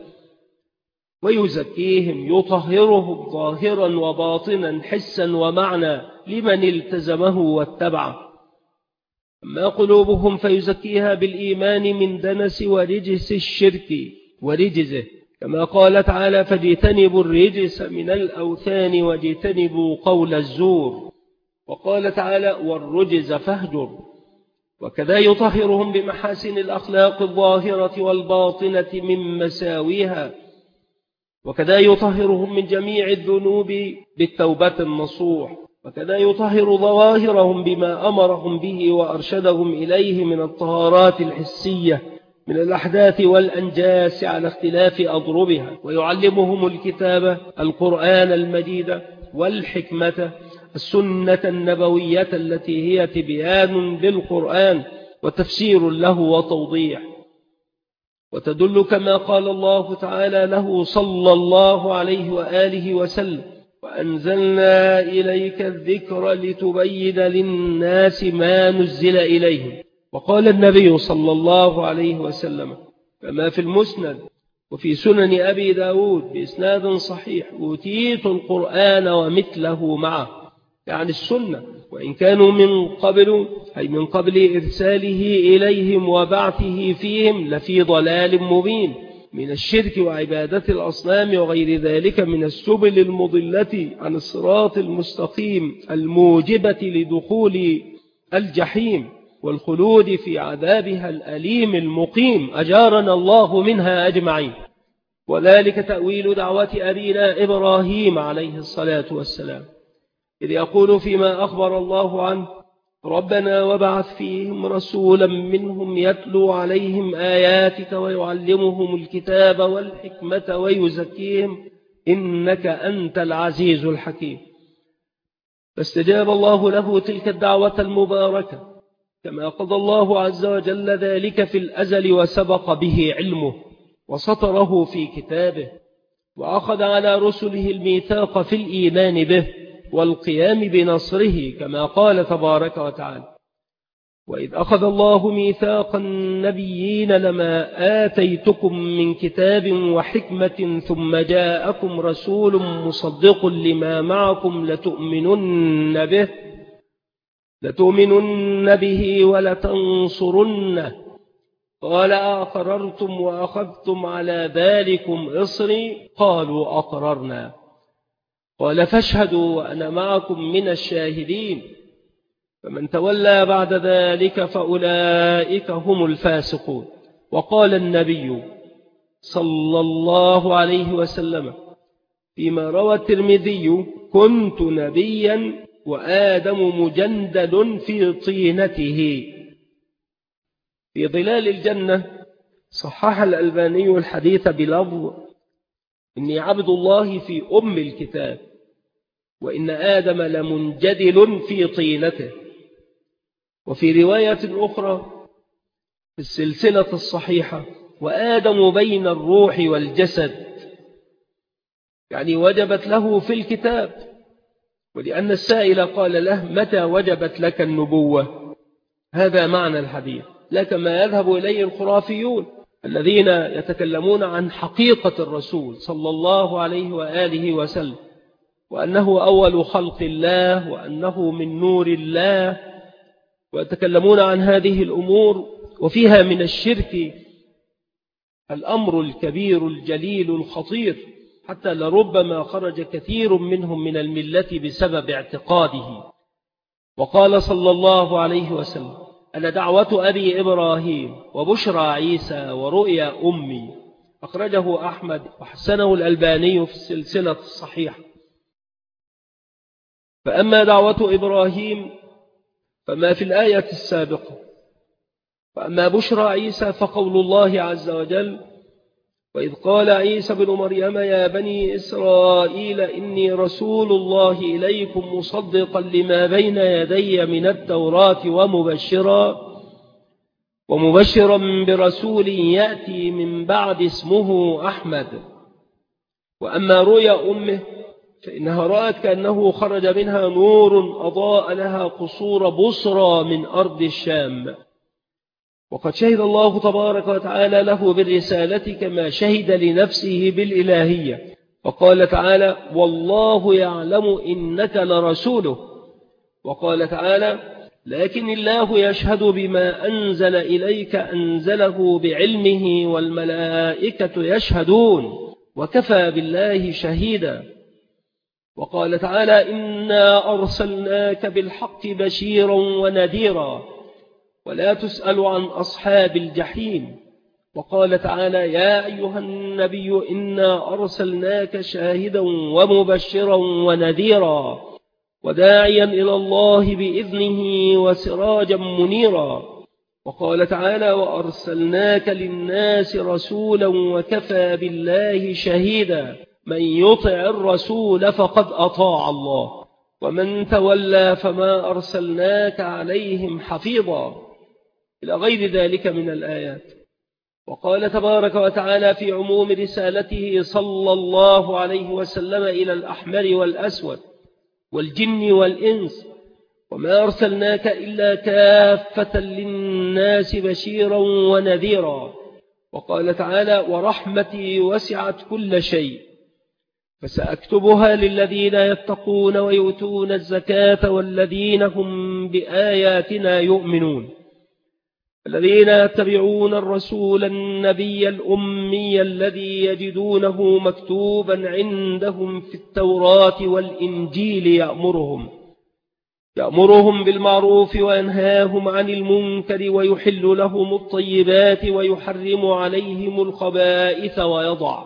ويزكيهم يطهرهم ظاهرا وباطنا حسا ومعنى لمن التزمه واتبعه. أما قلوبهم فيزكيها بالإيمان من دنس ورجس الشرك ورجزه، كما قال تعالى فاجتنبوا الرجس من الأوثان واجتنبوا قول الزور، وقال تعالى والرجز فاهجر. وكذا يطهرهم بمحاسن الأخلاق الظاهرة والباطنة من مساويها، وكذا يطهرهم من جميع الذنوب بالتوبة النصوح، وكذا يطهر ظواهرهم بما أمرهم به وأرشدهم إليه من الطهارات الحسية من الأحداث والأنجاس على اختلاف أضربها. ويعلمهم الكتاب القرآن المجيد والحكمة السنة النبوية التي هي تبيان للقرآن وتفسير له وتوضيح، وتدل كما قال الله تعالى له صلى الله عليه وآله وسلم وأنزلنا إليك الذكر لتبين للناس ما نزل إليهم. وقال النبي صلى الله عليه وسلم كما في المسند وفي سنن أبي داود بإسناد صحيح أوتيت القرآن ومثله معه، يعني السنة، وإن كانوا من قبل أي من قبل إرساله إليهم وبعثه فيهم لفي ضلال مبين من الشرك وعبادة الأصنام وغير ذلك من السبل المضلة عن الصراط المستقيم الموجبة لدخول الجحيم والخلود في عذابها الأليم المقيم، أجارنا الله منها أجمعين. وذلك تأويل دعوة أبينا إبراهيم عليه الصلاة والسلام إذ يقول فيما أخبر الله عنه ربنا وابعث فيهم رسولا منهم يتلو عليهم آياتك ويعلمهم الكتاب والحكمة ويزكيهم إنك أنت العزيز الحكيم. فاستجاب الله له تلك الدعوة المباركة كما قضى الله عز وجل ذلك في الأزل وسبق به علمه وسطره في كتابه، وأخذ على رسله الميثاق في الإيمان به والقيام بنصره كما قال تبارك وتعالى وإذ أخذ الله ميثاق النبيين لما آتيتكم من كتاب وحكمة ثم جاءكم رسول مصدق لما معكم لتؤمنن به لتؤمنن به ولتنصرنه قال أقررتم وأخذتم على ذلكم إصري قالوا أقررنا قال فاشهدوا وأنا معكم من الشاهدين فمن تولى بعد ذلك فأولئك هم الفاسقون. وقال النبي صلى الله عليه وسلم فيما روى الترمذي كنت نبيا وآدم مجندل في طينته. في ظلال الجنة صحح الألباني الحديث بلفظ إني عبد الله في أم الكتاب وإن آدم لمنجدل في طينته. وفي رواية أخرى في السلسلة الصحيحة وآدم بين الروح والجسد، يعني وجبت له في الكتاب، ولأن السائل قال له متى وجبت لك النبوة؟ هذا معنى الحديث، لا كما يذهب إليه الخرافيون الذين يتكلمون عن حقيقة الرسول صلى الله عليه وآله وسلم وأنه أول خلق الله وأنه من نور الله، ويتكلمون عن هذه الأمور وفيها من الشرك الأمر الكبير الجليل الخطير، حتى لربما خرج كثير منهم من الملة بسبب اعتقاده. وقال صلى الله عليه وسلم: أنا دعوة أبي إبراهيم وبشرى عيسى ورؤيا أمي. أخرجه أحمد وحسنه الألباني في السلسلة الصحيحة. فأما دعوة إبراهيم فما في الآية السابقة، وأما بشرى عيسى فقول الله عز وجل: وإذ قال عيسى بن مريم يا بني إسرائيل إني رسول الله إليكم مصدقا لما بين يدي من التوراة ومبشرا ومبشرا برسول يأتي من بعد اسمه أحمد. وأما رؤيا أمه فإنها رأت كأنه خرج منها نور أضاء لها قصور بصرى من أرض الشام. وقد شهد الله تبارك وتعالى له بالرسالة كما شهد لنفسه بالإلهية، وقال تعالى: والله يعلم إنك لرسوله. وقال تعالى: لكن الله يشهد بما أنزل إليك أنزله بعلمه والملائكة يشهدون وكفى بالله شهيدا. وقال تعالى: إنا أرسلناك بالحق بشيرا ونذيرا ولا تسأل عن أصحاب الجحيم. وقال تعالى: يا أيها النبي إنا أرسلناك شاهدا ومبشرا ونذيرا وداعيا إلى الله بإذنه وسراجا منيرا. وقال تعالى: وأرسلناك للناس رسولا وكفى بالله شهيدا من يطع الرسول فقد أطاع الله ومن تولى فما أرسلناك عليهم حفيظا، إلى غير ذلك من الآيات. وقال تبارك وتعالى في عموم رسالته صلى الله عليه وسلم إلى الأحمر والأسود والجن والإنس: وما أرسلناك إلا كافة للناس بشيرا ونذيرا. وقال تعالى: ورحمتي وسعت كل شيء فسأكتبها للذين يتقون ويؤتون الزكاة والذين هم بآياتنا يؤمنون. الذين يتبعون الرسول النبي الأمي الذي يجدونه مكتوبا عندهم في التوراة والإنجيل يأمرهم يأمرهم بالمعروف وينهاهم عن المنكر ويحل لهم الطيبات ويحرم عليهم الخبائث ويضع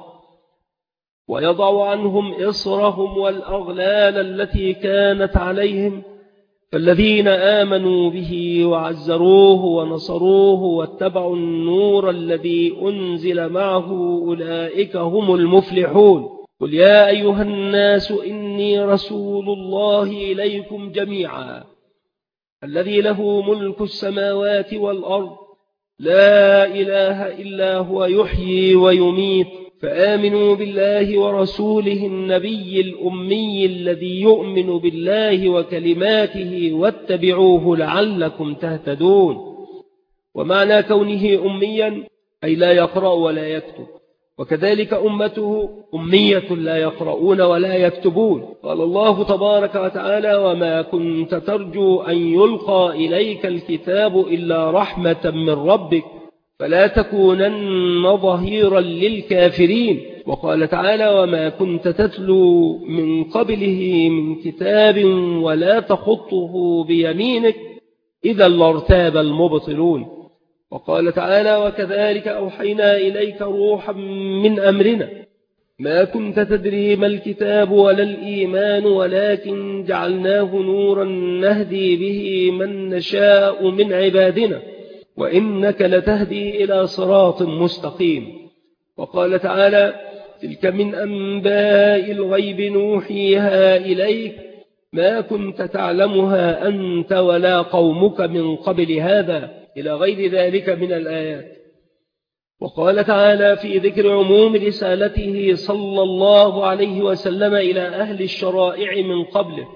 ويضع عنهم إصرهم والأغلال التي كانت عليهم. فالذين آمنوا به وعزروه ونصروه واتبعوا النور الذي أنزل معه أولئك هم المفلحون. قل يا أيها الناس إني رسول الله إليكم جميعا الذي له ملك السماوات والأرض لا إله إلا هو يحيي ويميت. فآمنوا بالله ورسوله النبي الأمي الذي يؤمن بالله وكلماته واتبعوه لعلكم تهتدون. ومعنى كونه أميا أي لا يقرأ ولا يكتب، وكذلك أمته أمية لا يقرؤون ولا يكتبون. قال الله تبارك وتعالى: وما كنت ترجو أن يلقى إليك الكتاب إلا رحمة من ربك فلا تكونن ظهيرا للكافرين. وقال تعالى: وما كنت تتلو من قبله من كتاب ولا تخطه بيمينك إذا لارتاب المبطلون. وقال تعالى: وكذلك أوحينا إليك روحا من أمرنا ما كنت تدري ما الكتاب ولا الإيمان ولكن جعلناه نورا نهدي به من نشاء من عبادنا وإنك لتهدي إلى صراط مستقيم. وقال تعالى: تلك من أنباء الغيب نوحيها إليك ما كنت تعلمها أنت ولا قومك من قبل هذا، إلى غير ذلك من الآيات. وقال تعالى في ذكر عموم رسالته صلى الله عليه وسلم إلى أهل الشرائع من قبله: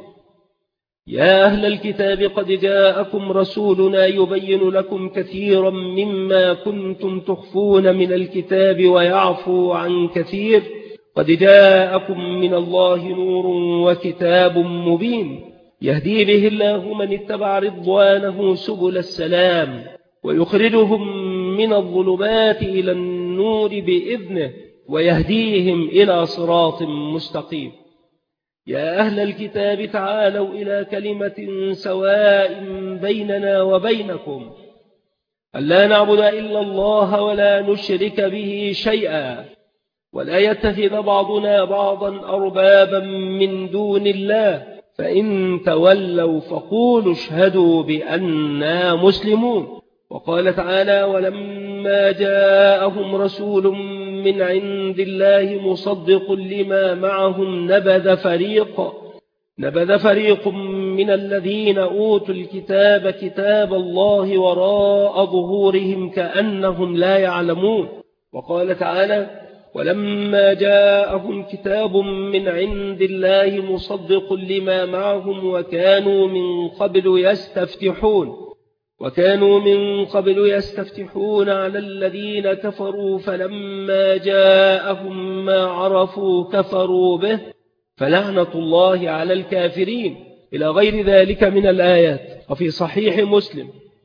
يا أهل الكتاب قد جاءكم رسولنا يبين لكم كثيرا مما كنتم تخفون من الكتاب ويعفو عن كثير قد جاءكم من الله نور وكتاب مبين يهدي به الله من اتبع رضوانه سبل السلام ويخرجهم من الظلمات إلى النور بإذنه ويهديهم إلى صراط مستقيم. يا أهل الكتاب تعالوا إلى كلمة سواء بيننا وبينكم ألا نعبد إلا الله ولا نشرك به شيئا ولا يتخذ بعضنا بعضا أربابا من دون الله فإن تولوا فقولوا اشهدوا بأننا مسلمون. وقال تعالى ولما جاءهم رسول من عند الله مصدق لما معهم نبذ فريق نبذ فريق من الذين أوتوا الكتاب كتاب الله وراء ظهورهم كأنهم لا يعلمون. وقال تعالى ولما جاءهم كتاب من عند الله مصدق لما معهم وكانوا من قبل يستفتحون وكانوا من قبل يستفتحون على الذين كفروا فلما جاءهم ما عرفوا كفروا به فلعنة الله على الكافرين إلى غير ذلك من الآيات. وفي صحيح مسلم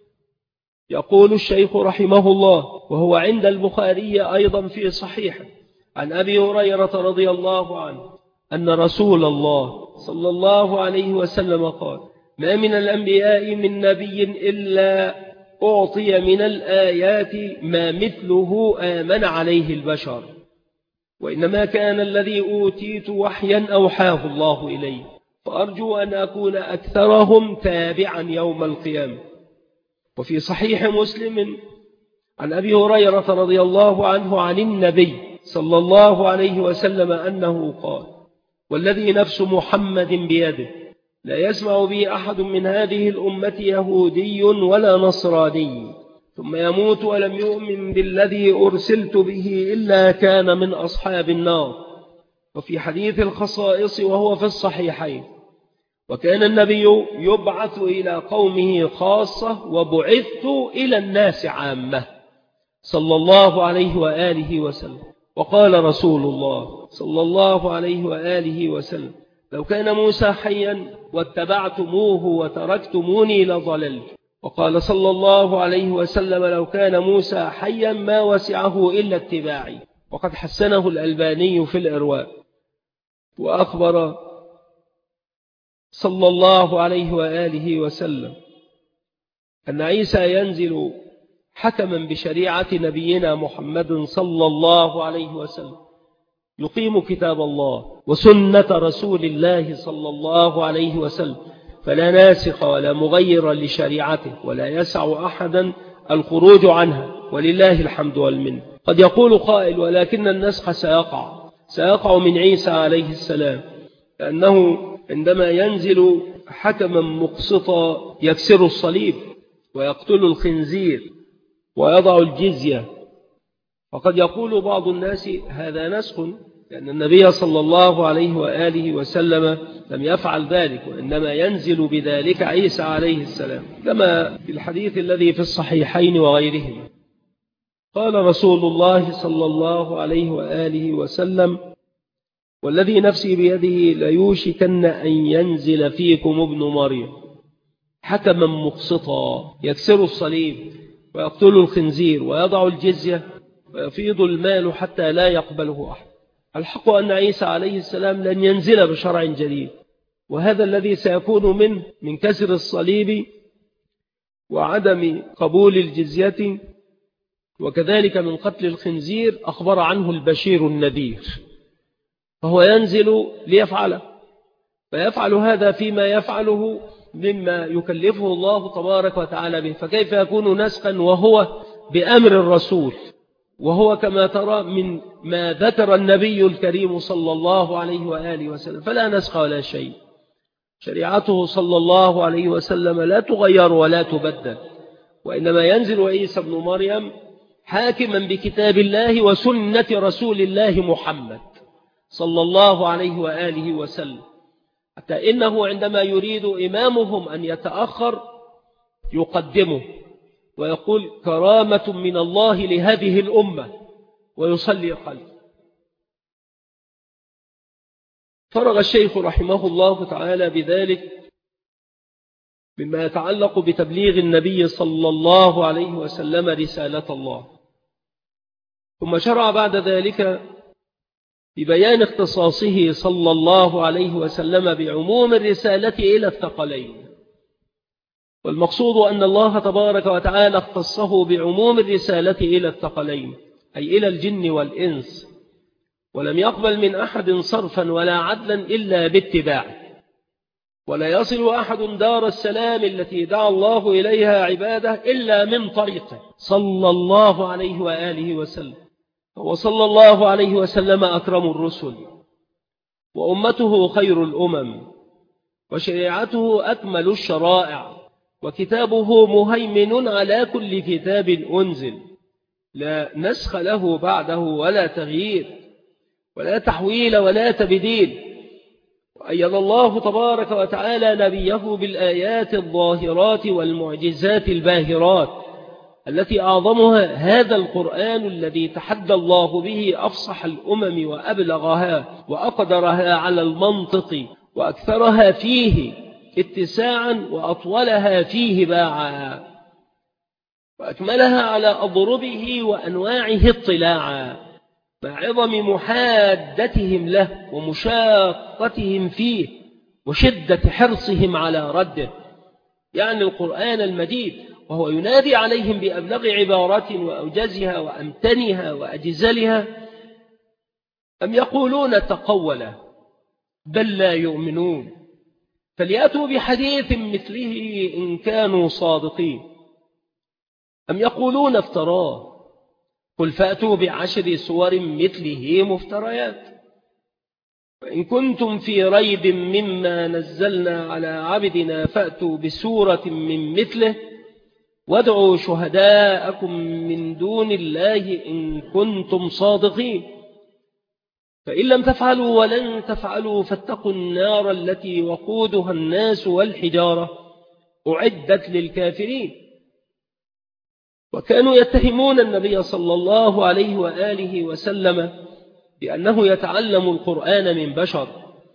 يقول الشيخ رحمه الله وهو عند البخاري أيضا في صحيحه عن أبي هريرة رضي الله عنه أن رسول الله صلى الله عليه وسلم قال ما من الأنبياء من نبي إلا أعطي من الآيات ما مثله آمن عليه البشر وإنما كان الذي أوتيت وحيا أوحاه الله إلي فأرجو أن أكون أكثرهم تابعا يوم القيامة. وفي صحيح مسلم عن أبي هريرة رضي الله عنه عن النبي صلى الله عليه وسلم أنه قال والذي نفس محمد بيده لا يسمع بي أحد من هذه الأمة يهودي ولا نصراني ثم يموت ولم يؤمن بالذي أرسلت به إلا كان من أصحاب النار. وفي حديث الخصائص وهو في الصحيحين وكان النبي يبعث إلى قومه خاصة وبعثت إلى الناس عامة صلى الله عليه وآله وسلم. وقال رسول الله صلى الله عليه وآله وسلم لو كان موسى حيا واتبعتموه وتركتموني لضللت. وقال صلى الله عليه وسلم لو كان موسى حيا ما وسعه إلا اتباعي. وقد حسنه الألباني في الإرواء. وأخبر صلى الله عليه وآله وسلم أن عيسى ينزل حكما بشريعة نبينا محمد صلى الله عليه وسلم يقيم كتاب الله وسنة رسول الله صلى الله عليه وسلم فلا ناسخ ولا مغير لشريعته ولا يسع أحدا الخروج عنها ولله الحمد والمنه. قد يقول قائل ولكن النسخ سيقع سيقع من عيسى عليه السلام لأنه عندما ينزل حكما مقسطا يكسر الصليب ويقتل الخنزير ويضع الجزية. وقد يقول بعض الناس هذا نسخ لأن النبي صلى الله عليه وآله وسلم لم يفعل ذلك وإنما ينزل بذلك عيسى عليه السلام كما في الحديث الذي في الصحيحين وغيرهما. قال رسول الله صلى الله عليه وآله وسلم والذي نفسي بيده ليوشكن أن ينزل فيكم ابن مريم حكما مقسطا يكسر الصليب ويقتل الخنزير ويضع الجزية ويفيض المال حتى لا يقبله أحد. الحق أن عيسى عليه السلام لن ينزل بشرع جديد وهذا الذي سيكون منه من كسر الصليب وعدم قبول الجزية وكذلك من قتل الخنزير أخبر عنه البشير النذير فهو ينزل ليفعله فيفعل هذا فيما يفعله مما يكلفه الله تبارك وتعالى به فكيف يكون نسخا وهو بأمر الرسول وهو كما ترى من ما ذكر النبي الكريم صلى الله عليه وآله وسلم فلا نسخ ولا شيء. شريعته صلى الله عليه وسلم لا تغير ولا تبدل وإنما ينزل عيسى ابن مريم حاكما بكتاب الله وسنة رسول الله محمد صلى الله عليه وآله وسلم حتى إنه عندما يريد إمامهم أن يتأخر يقدمه ويقول كرامة من الله لهذه الأمة ويصلي قلبه. فرغ الشيخ رحمه الله تعالى بذلك مما يتعلق بتبليغ النبي صلى الله عليه وسلم رسالة الله ثم شرع بعد ذلك ببيان اختصاصه صلى الله عليه وسلم بعموم الرسالة إلى الثقلين. والمقصود أن الله تبارك وتعالى اختصه بعموم الرسالة إلى الثقلين، أي إلى الجن والإنس، ولم يقبل من أحد صرفا ولا عدلا إلا باتباعه. ولا يصل أحد دار السلام التي دعا الله إليها عباده إلا من طريقه صلى الله عليه وآله وسلم. وصلى الله عليه وسلم أكرم الرسل، وأمته خير الأمم، وشريعته أكمل الشرائع، وكتابه مهيمن على كل كتاب أنزل، لا نسخ له بعده ولا تغيير ولا تحويل ولا تبديل. وأيد الله تبارك وتعالى نبيه بالآيات الظاهرات والمعجزات الباهرات، التي أعظمها هذا القرآن الذي تحدى الله به أفصح الأمم وأبلغها وأقدرها على المنطق وأكثرها فيه اتساعا وأطولها فيه باعا، وأكملها على أضربه وأنواعه اطلاعا، مع عظم محادتهم له ومشاقتهم فيه وشدة حرصهم على رده، يعني القرآن المجيد، وهو ينادي عليهم بأبلغ عبارات وأوجزها وأمتنها وأجزلها. أم يقولون تقوله بل لا يؤمنون، فليأتوا بحديث مثله إن كانوا صادقين. أم يقولون افتراه، قل فأتوا بعشر سور مثله مفتريات. فإن كنتم في ريب مما نزلنا على عبدنا فأتوا بسورة من مثله وادعوا شهداءكم من دون الله إن كنتم صادقين. فإن لم تفعلوا ولن تفعلوا فاتقوا النار التي وقودها الناس والحجارة أعدت للكافرين. وكانوا يتهمون النبي صلى الله عليه وآله وسلم بأنه يتعلم القرآن من بشر،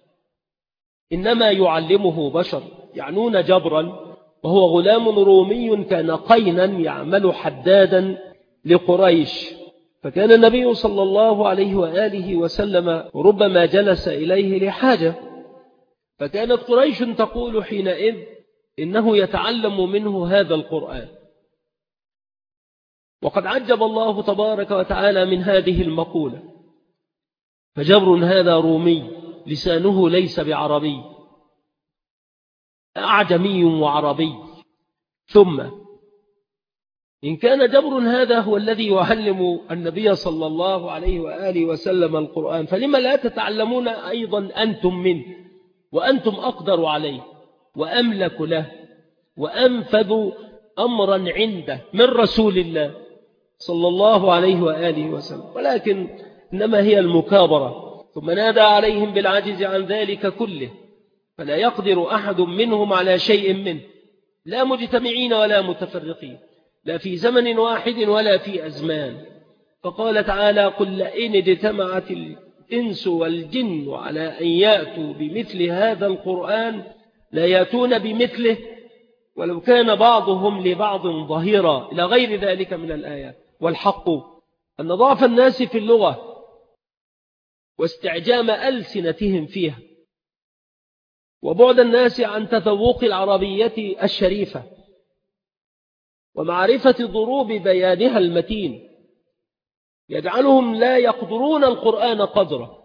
إنما يعلمه بشر، يعنون جبرا، وهو غلام رومي كان قينا يعمل حدادا لقريش. فكان النبي صلى الله عليه وآله وسلم ربما جلس إليه لحاجة، فكانت قريش تقول حينئذ إنه يتعلم منه هذا القرآن. وقد عجب الله تبارك وتعالى من هذه المقولة، فجبر هذا رومي لسانه ليس بعربي، أعجمي وعربي. ثم إن كان جبر هذا هو الذي يعلم النبي صلى الله عليه وآله وسلم القرآن، فلما لا تتعلمون أيضا أنتم منه، وأنتم أقدر عليه وأملك له وأنفذ أمرا عنده من رسول الله صلى الله عليه وآله وسلم. ولكن إنما هي المكابرة. ثم نادى عليهم بالعجز عن ذلك كله، فلا يقدر أحد منهم على شيء منه، لا مجتمعين ولا متفرقين، لا في زمن واحد ولا في أزمان. فقال تعالى: قل لئن اجتمعت الإنس والجن على أن يأتوا بمثل هذا القرآن لا يأتون بمثله ولو كان بعضهم لبعض ظهيرا، إلى غير ذلك من الآيات. والحق أن ضعف الناس في اللغة واستعجام ألسنتهم فيها وبعد الناس عن تذوق العربية الشريفة ومعرفة ضروب بيانها المتين يجعلهم لا يقدرون القرآن قدره.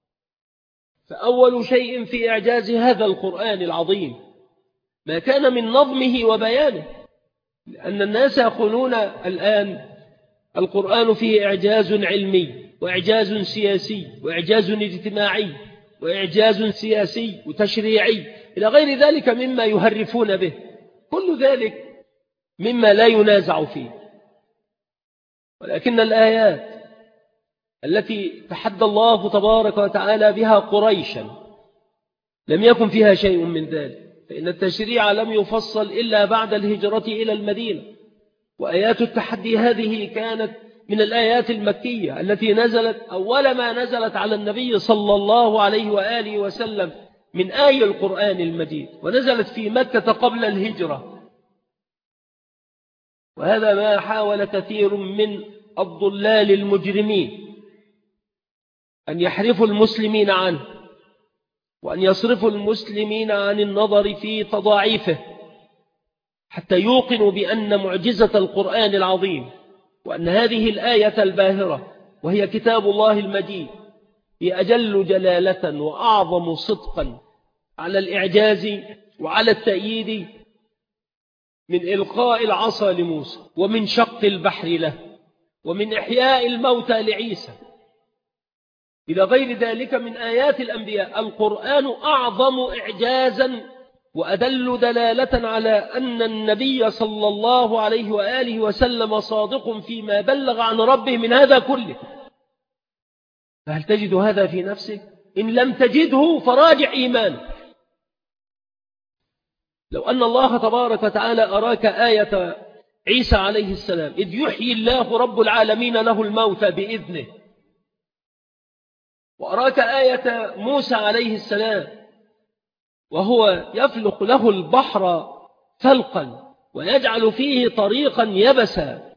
فأول شيء في إعجاز هذا القرآن العظيم ما كان من نظمه وبيانه، لأن الناس يقولون الآن القرآن فيه إعجاز علمي وإعجاز سياسي وإعجاز اجتماعي وإعجاز سياسي وتشريعي إلى غير ذلك مما يهرفون به، كل ذلك مما لا ينازع فيه. ولكن الآيات التي تحدى الله تبارك وتعالى بها قريشا لم يكن فيها شيء من ذلك، فإن التشريع لم يفصل إلا بعد الهجرة إلى المدينة. وآيات التحدي هذه كانت من الآيات المكية التي نزلت أول ما نزلت على النبي صلى الله عليه وآله وسلم من آي القرآن المجيد، ونزلت في مكة قبل الهجرة. وهذا ما حاول كثير من الضلال المجرمين أن يحرفوا المسلمين عنه، وأن يصرفوا المسلمين عن النظر في تضاعيفه، حتى يوقنوا بأن معجزة القرآن العظيم وأن هذه الآية الباهرة وهي كتاب الله المجيد هي أجل جلالة وأعظم صدقا على الإعجاز وعلى التأييد من إلقاء العصا لموسى، ومن شق البحر له، ومن إحياء الموتى لعيسى، إلى غير ذلك من آيات الأنبياء. القرآن أعظم إعجازا وأدل دلالة على أن النبي صلى الله عليه وآله وسلم صادق فيما بلغ عن ربه من هذا كله. فهل تجد هذا في نفسك؟ إن لم تجده فراجع إيمانك. لو أن الله تبارك وتعالى أراك آية عيسى عليه السلام إذ يحيي الله رب العالمين له الموت بإذنه، وأراك آية موسى عليه السلام وهو يفلق له البحر فلقا ويجعل فيه طريقا يبسا،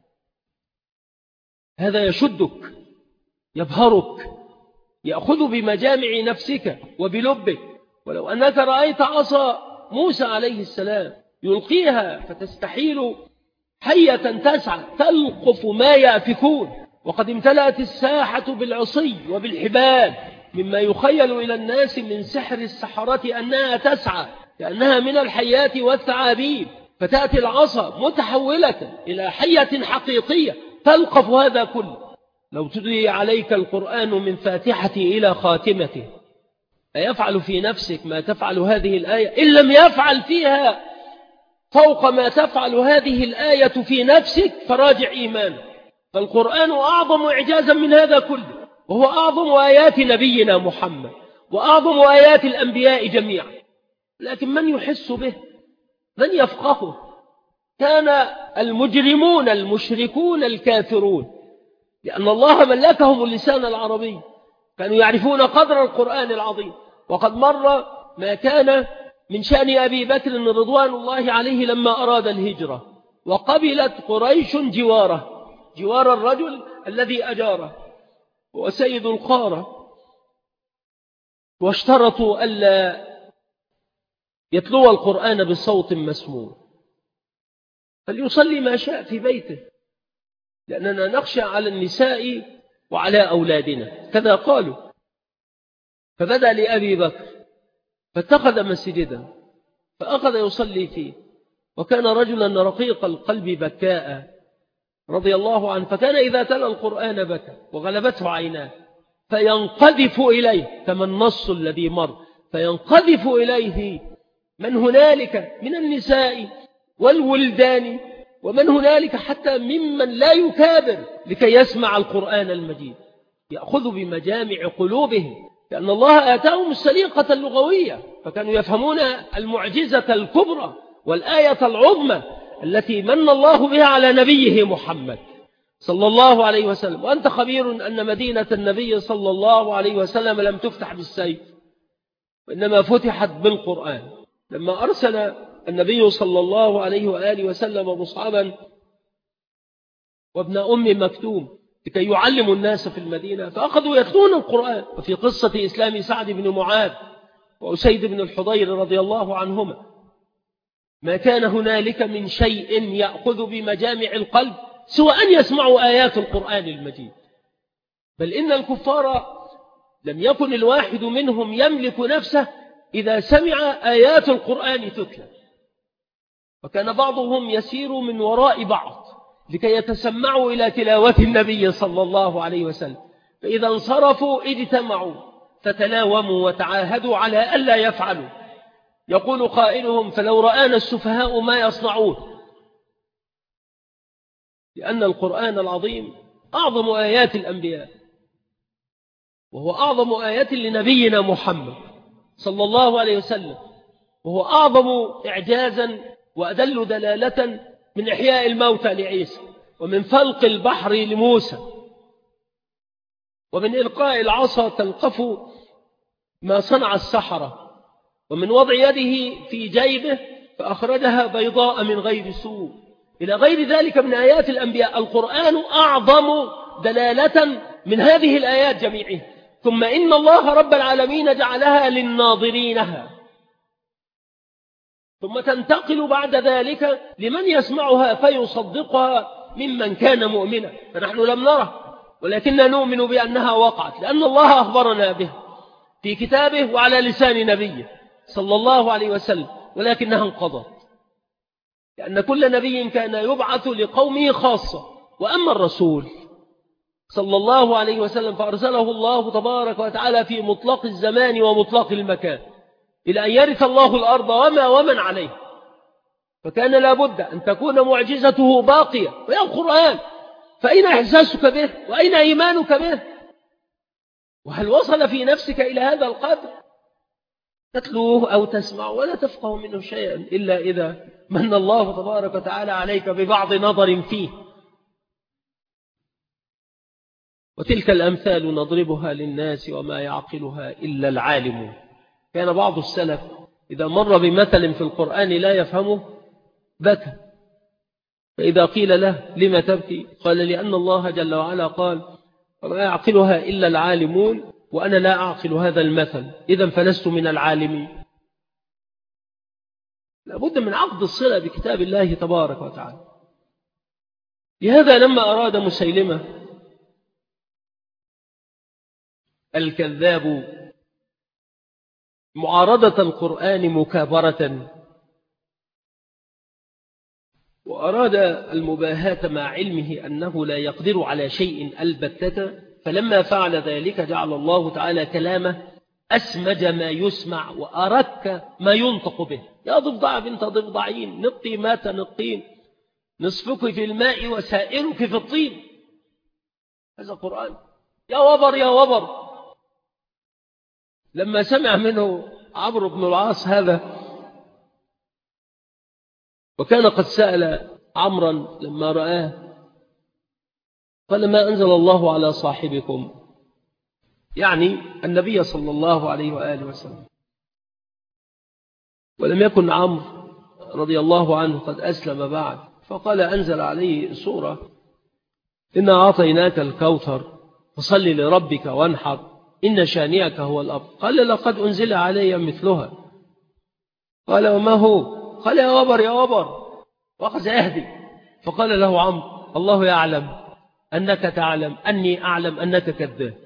هذا يشدك يبهرك يأخذ بمجامع نفسك وبلبك. ولو أنك رأيت عصا موسى عليه السلام يلقيها فتستحيل حية تسعى تلقف ما يأفكون، وقد امتلأت الساحة بالعصي وبالحبال مما يخيل إلى الناس من سحر السحرة أنها تسعى كأنها من الحيات والثعابين، فتأتي العصا متحولة إلى حية حقيقية تلقف هذا كله. لو تدري عليك القرآن من فاتحته إلى خاتمته أيفعل في نفسك ما تفعل هذه الآية؟ إن لم يفعل فيها فوق ما تفعل هذه الآية في نفسك فراجع إيمانك. فالقرآن أعظم إعجازا من هذا كله، وهو أعظم آيات نبينا محمد وأعظم آيات الأنبياء جميعا. لكن من يحس به؟ من يفقهه؟ كان المجرمون المشركون الكافرون لأن الله ملكهم اللسان العربي كانوا يعرفون قدر القرآن العظيم. وقد مر ما كان من شأن أبي بكر رضوان الله عليه لما أراد الهجرة، وقبلت قريش جواره، جوار الرجل الذي أجاره هو سيد القارة، واشترطوا ألا يتلو القرآن بصوت مسموع، فليصلي ما شاء في بيته لأننا نخشى على النساء وعلى أولادنا، كذا قالوا. فبدأ لأبي بكر فاتخذ مسجدا فأخذ يصلي فيه، وكان رجلا رقيق القلب بكاء رضي الله عنه، فكان إذا تلا القرآن بكى وغلبته عيناه فينقذف إليه كما النص الذي مر، فينقذف إليه من هنالك من النساء والولدان ومن هنالك حتى ممن لا يكابر لكي يسمع القرآن المجيد، يأخذ بمجامع قلوبهم، لأن الله آتاهم السليقة اللغوية فكانوا يفهمون المعجزة الكبرى والآية العظمى التي من الله بها على نبيه محمد صلى الله عليه وسلم. وأنت خبير أن مدينة النبي صلى الله عليه وسلم لم تفتح بالسيف وإنما فتحت بالقرآن. لما أرسل النبي صلى الله عليه وآله وسلم مصعبا وابن أم مكتوم لكي يعلموا الناس في المدينة، فأخذوا يتلون القرآن. وفي قصة إسلام سعد بن معاذ وأسيد بن الحضير رضي الله عنهما ما كان هنالك من شيء يأخذ بمجامع القلب سوى أن يسمعوا آيات القرآن المجيد. بل إن الكفار لم يكن الواحد منهم يملك نفسه إذا سمع آيات القرآن تتلى، وكان بعضهم يسير من وراء بعض لكي يتسمعوا إلى تلاوة النبي صلى الله عليه وسلم، فإذا انصرفوا اجتمعوا فتلاوموا وتعاهدوا على ألا يفعلوا. يقول قائلهم: فلو رآنا السفهاء ما يصنعون، لأن القرآن العظيم أعظم آيات الأنبياء، وهو أعظم آيات لنبينا محمد صلى الله عليه وسلم، وهو أعظم إعجازا وأدل دلالة من إحياء الموتى لعيسى، ومن فلق البحر لموسى، ومن إلقاء العصا تلقف ما صنع السحرة، ومن وضع يده في جيبه فأخرجها بيضاء من غير سوء، إلى غير ذلك من آيات الأنبياء. القرآن أعظم دلالة من هذه الآيات جميعها، ثم إن الله رب العالمين جعلها للناظرينها، ثم تنتقل بعد ذلك لمن يسمعها فيصدقها ممن كان مؤمنا. فنحن لم نره، ولكننا نؤمن بأنها وقعت، لأن الله أخبرنا به في كتابه وعلى لسان نبيه صلى الله عليه وسلم، ولكنها انقضت، لأن كل نبي كان يبعث لقومه خاصة. وأما الرسول صلى الله عليه وسلم فأرسله الله تبارك وتعالى في مطلق الزمان ومطلق المكان، إلى أن يرث الله الأرض وما ومن عليه، فكان لابد أن تكون معجزته باقية، وهي القرآن. فأين إحساسك به؟ وأين إيمانك به؟ وهل وصل في نفسك إلى هذا القدر؟ تتلوه أو تسمع ولا تفقه منه شيئا إلا إذا من الله تبارك وتعالى عليك ببعض نظر فيه. وتلك الأمثال نضربها للناس وما يعقلها إلا العالم. كان بعض السلف إذا مر بمثل في القرآن لا يفهمه بكى، فإذا قيل له لما تبكي قال لأن الله جل وعلا قال وما يعقلها إلا العالمون، وأنا لا أعقل هذا المثل، إذن فلست من العالمين. لابد من عقد الصلة بكتاب الله تبارك وتعالى. لهذا لما أراد مسيلمة الكذاب معارضة القرآن مكابرة، وأراد المباهاة مع علمه أنه لا يقدر على شيء البتة، فلما فعل ذلك جعل الله تعالى كلامه أسمج ما يسمع وأرك ما ينطق به. يا ضفدع بنت ضفدعين، نقي ما تنقين، نصفك في الماء وسائرك في الطين. هذا القرآن. يا وبر يا وبر. لما سمع منه عمرو بن العاص هذا، وكان قد سأل عمرا لما رآه قال ما أنزل الله على صاحبكم، يعني النبي صلى الله عليه وآله وسلم. ولم يكن عمرو رضي الله عنه قد أسلم بعد، فقال أنزل عليه سورة إنا أعطيناك الكوثر فصل لربك وانحر إن شانئك هو الأبتر. قال لقد أنزل علي مثلها. قال وما هو؟ قال يا وبر يا وبر، وأخذ يهدي. فقال له عمرو الله يعلم أنك تعلم أني أعلم أنك كذاب.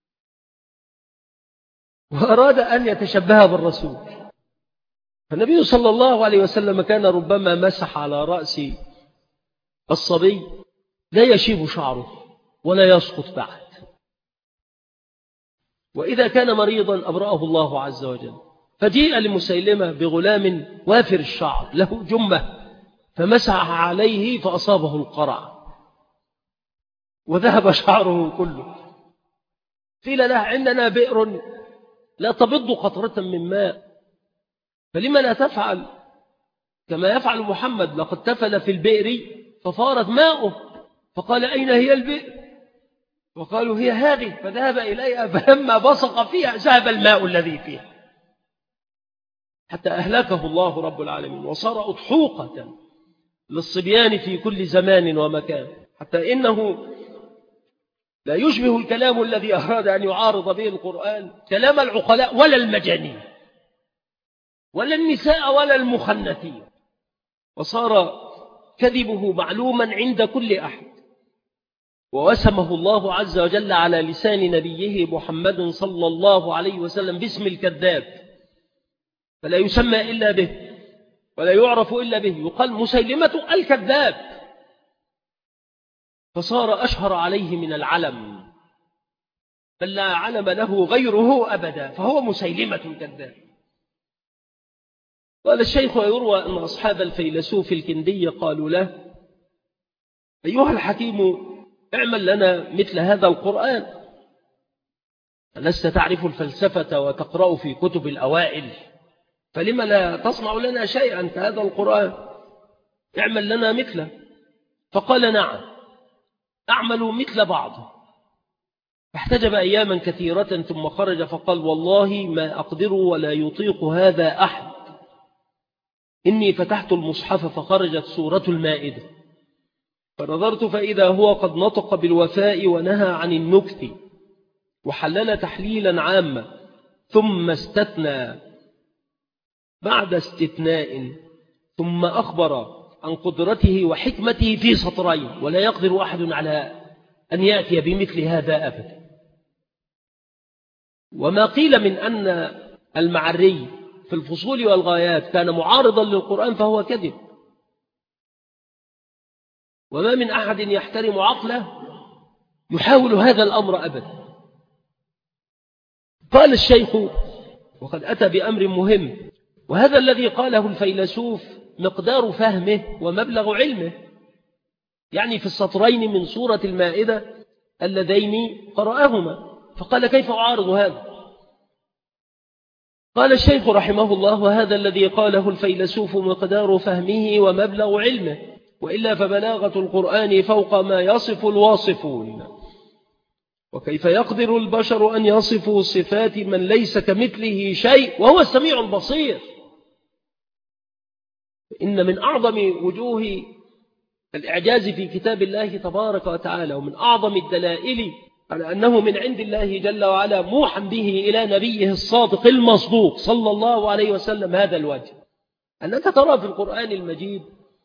وأراد أن يتشبه بالرسول. فالنبي صلى الله عليه وسلم كان ربما مسح على رأس الصبي لا يشيب شعره ولا يسقط بعد، وإذا كان مريضا أبرأه الله عز وجل. فجيء لمسيلمة بغلام وافر الشعر له جمة، فمسح عليه فأصابه القرع وذهب شعره كله. قيل له عندنا بئر لا تبض قطرة من ماء، فلما لا تفعل كما يفعل محمد؟ لقد تفل في البئر ففارت ماؤه. فقال أين هي البئر؟ وقالوا هي هذه، فذهب إليها فلما بصق فيها ذهب الماء الذي فيها، حتى أهلكه الله رب العالمين، وصار أضحوقة للصبيان في كل زمان ومكان، حتى إنه لا يشبه الكلام الذي أراد أن يعارض به القرآن كلام العقلاء ولا المجانين ولا النساء ولا المخنثين، وصار كذبه معلوما عند كل أحد. ووسمه الله عز وجل على لسان نبيه محمد صلى الله عليه وسلم باسم الكذاب، فلا يسمى إلا به ولا يعرف إلا به، يقال مسيلمة الكذاب، فصار أشهر عليه من العلم، بل لا علم له غيره أبدا، فهو مسيلمة الكذاب. قال الشيخ ويروى أن أصحاب الفيلسوف الكندي قالوا له أيها الحكيم اعمل لنا مثل هذا القرآن، ألست تعرف الفلسفة وتقرأ في كتب الأوائل، فلما لا تصنع لنا شيئا كهذا القرآن؟ اعمل لنا مثله. فقال نعم أعمل مثل بعض. فاحتجب أياما كثيرة ثم خرج فقال والله ما أقدر ولا يطيق هذا أحد، إني فتحت المصحف فخرجت سورة المائدة، فنظرت فإذا هو قد نطق بالوفاء ونهى عن النكت، وحلل تحليلا عاما، ثم استثنى بعد استثناء، ثم أخبر عن قدرته وحكمته في سطرين، ولا يقدر أحد على أن يأتي بمثل هذا أبدا. وما قيل من أن المعري في الفصول والغايات كان معارضا للقرآن فهو كذب، وما من أحد يحترم عقله يحاول هذا الأمر أبدا. قال الشيخ وقد أتى بأمر مهم، وهذا الذي قاله الفيلسوف مقدار فهمه ومبلغ علمه، يعني في السطرين من سورة المائدة اللذين قرأهما. فقال كيف أعارض هذا؟ قال الشيخ رحمه الله: وهذا الذي قاله الفيلسوف مقدار فهمه ومبلغ علمه، وإلا فبلاغة القرآن فوق ما يصف الواصفون. وكيف يقدر البشر أن يصفوا صفات من ليس كمثله شيء وهو السميع البصير؟ إن من أعظم وجوه الإعجاز في كتاب الله تبارك وتعالى، ومن أعظم الدلائل على أنه من عند الله جل وعلا موحى به إلى نبيه الصادق المصدوق صلى الله عليه وسلم هذا الوجه، أنك ترى في القرآن المجيد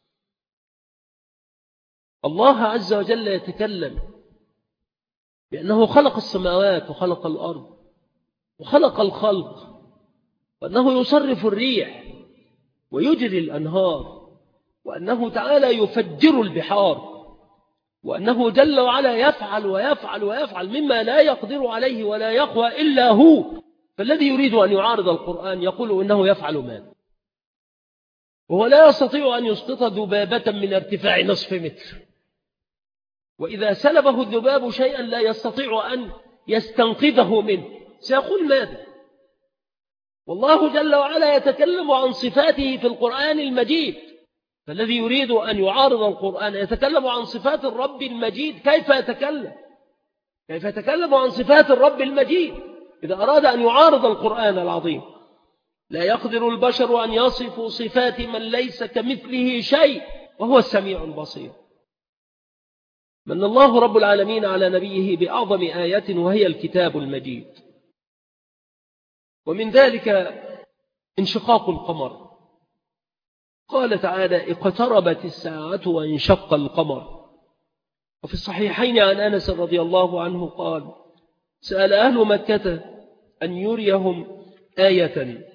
الله عز وجل يتكلم بأنه خلق السماوات وخلق الأرض وخلق الخلق، وأنه يصرف الريح ويجري الأنهار، وأنه تعالى يفجر البحار، وأنه جل وعلا يفعل ويفعل ويفعل مما لا يقدر عليه ولا يقوى إلا هو. فالذي يريد أن يعارض القرآن يقول إنه يفعل ماذا، وهو لا يستطيع أن يسقط ذبابة من ارتفاع نصف متر، وإذا سلبه الذباب شيئا لا يستطيع أن يستنقذه منه، سيقول ماذا؟ والله جل وعلا يتكلم عن صفاته في القرآن المجيد، فالذي يريد أن يعارض القرآن يتكلم عن صفات الرب المجيد. كيف يتكلم؟ كيف يتكلم عن صفات الرب المجيد إذا أراد أن يعارض القرآن العظيم؟ لا يقدر البشر أن يصفوا صفات من ليس كمثله شيء وهو السميع البصير. من الله رب العالمين على نبيه بأعظم آيات وهي الكتاب المجيد، ومن ذلك انشقاق القمر. قال تعالى: اقتربت الساعة وانشق القمر. وفي الصحيحين عن أنس رضي الله عنه قال: سأل أهل مكة أن يريهم آية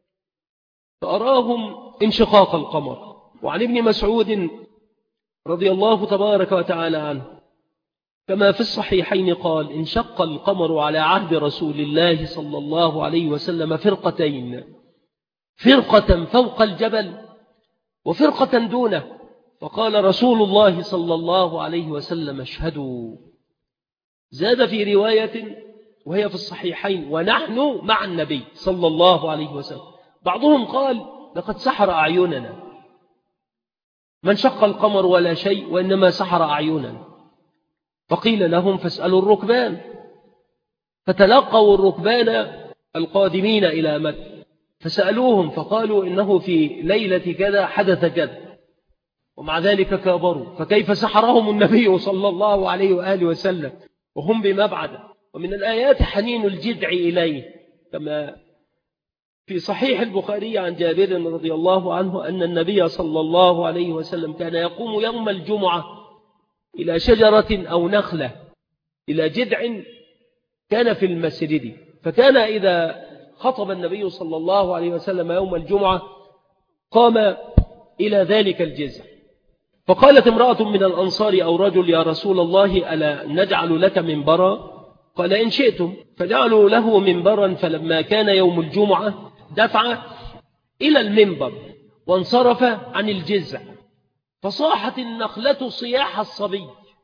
فأراهم انشقاق القمر. وعن ابن مسعود رضي الله تبارك وتعالى عنه كما في الصحيحين قال: انشق القمر على عهد رسول الله صلى الله عليه وسلم فرقتين، فرقة فوق الجبل وفرقة دونه، فقال رسول الله صلى الله عليه وسلم: اشهدوا. زاد في رواية وهي في الصحيحين: ونحن مع النبي صلى الله عليه وسلم. بعضهم قال: لقد سحر أعيننا، من شق القمر ولا شيء وإنما سحر أعيننا. فقيل لهم: فاسألوا الركبان. فتلقوا الركبان القادمين إلى مكة فسألوهم فقالوا: إنه في ليلة كذا حدث كذا، ومع ذلك كابروا. فكيف سحرهم النبي صلى الله عليه وآله وسلم وهم بمبعد؟ ومن الآيات حنين الجذع إليه، كما في صحيح البخاري عن جابر رضي الله عنه أن النبي صلى الله عليه وسلم كان يقوم يوم الجمعة إلى شجرة أو نخلة، إلى جذع كان في المسجد، فكان إذا خطب النبي صلى الله عليه وسلم يوم الجمعة قام إلى ذلك الجذع. فقالت امرأة من الأنصار أو رجل: يا رسول الله، ألا نجعل لك منبرا؟ قال: إن شئتم. فجعلوا له منبرا، فلما كان يوم الجمعة دفع إلى المنبر وانصرف عن الجذع، فصاحت النخلة صياح الصبي.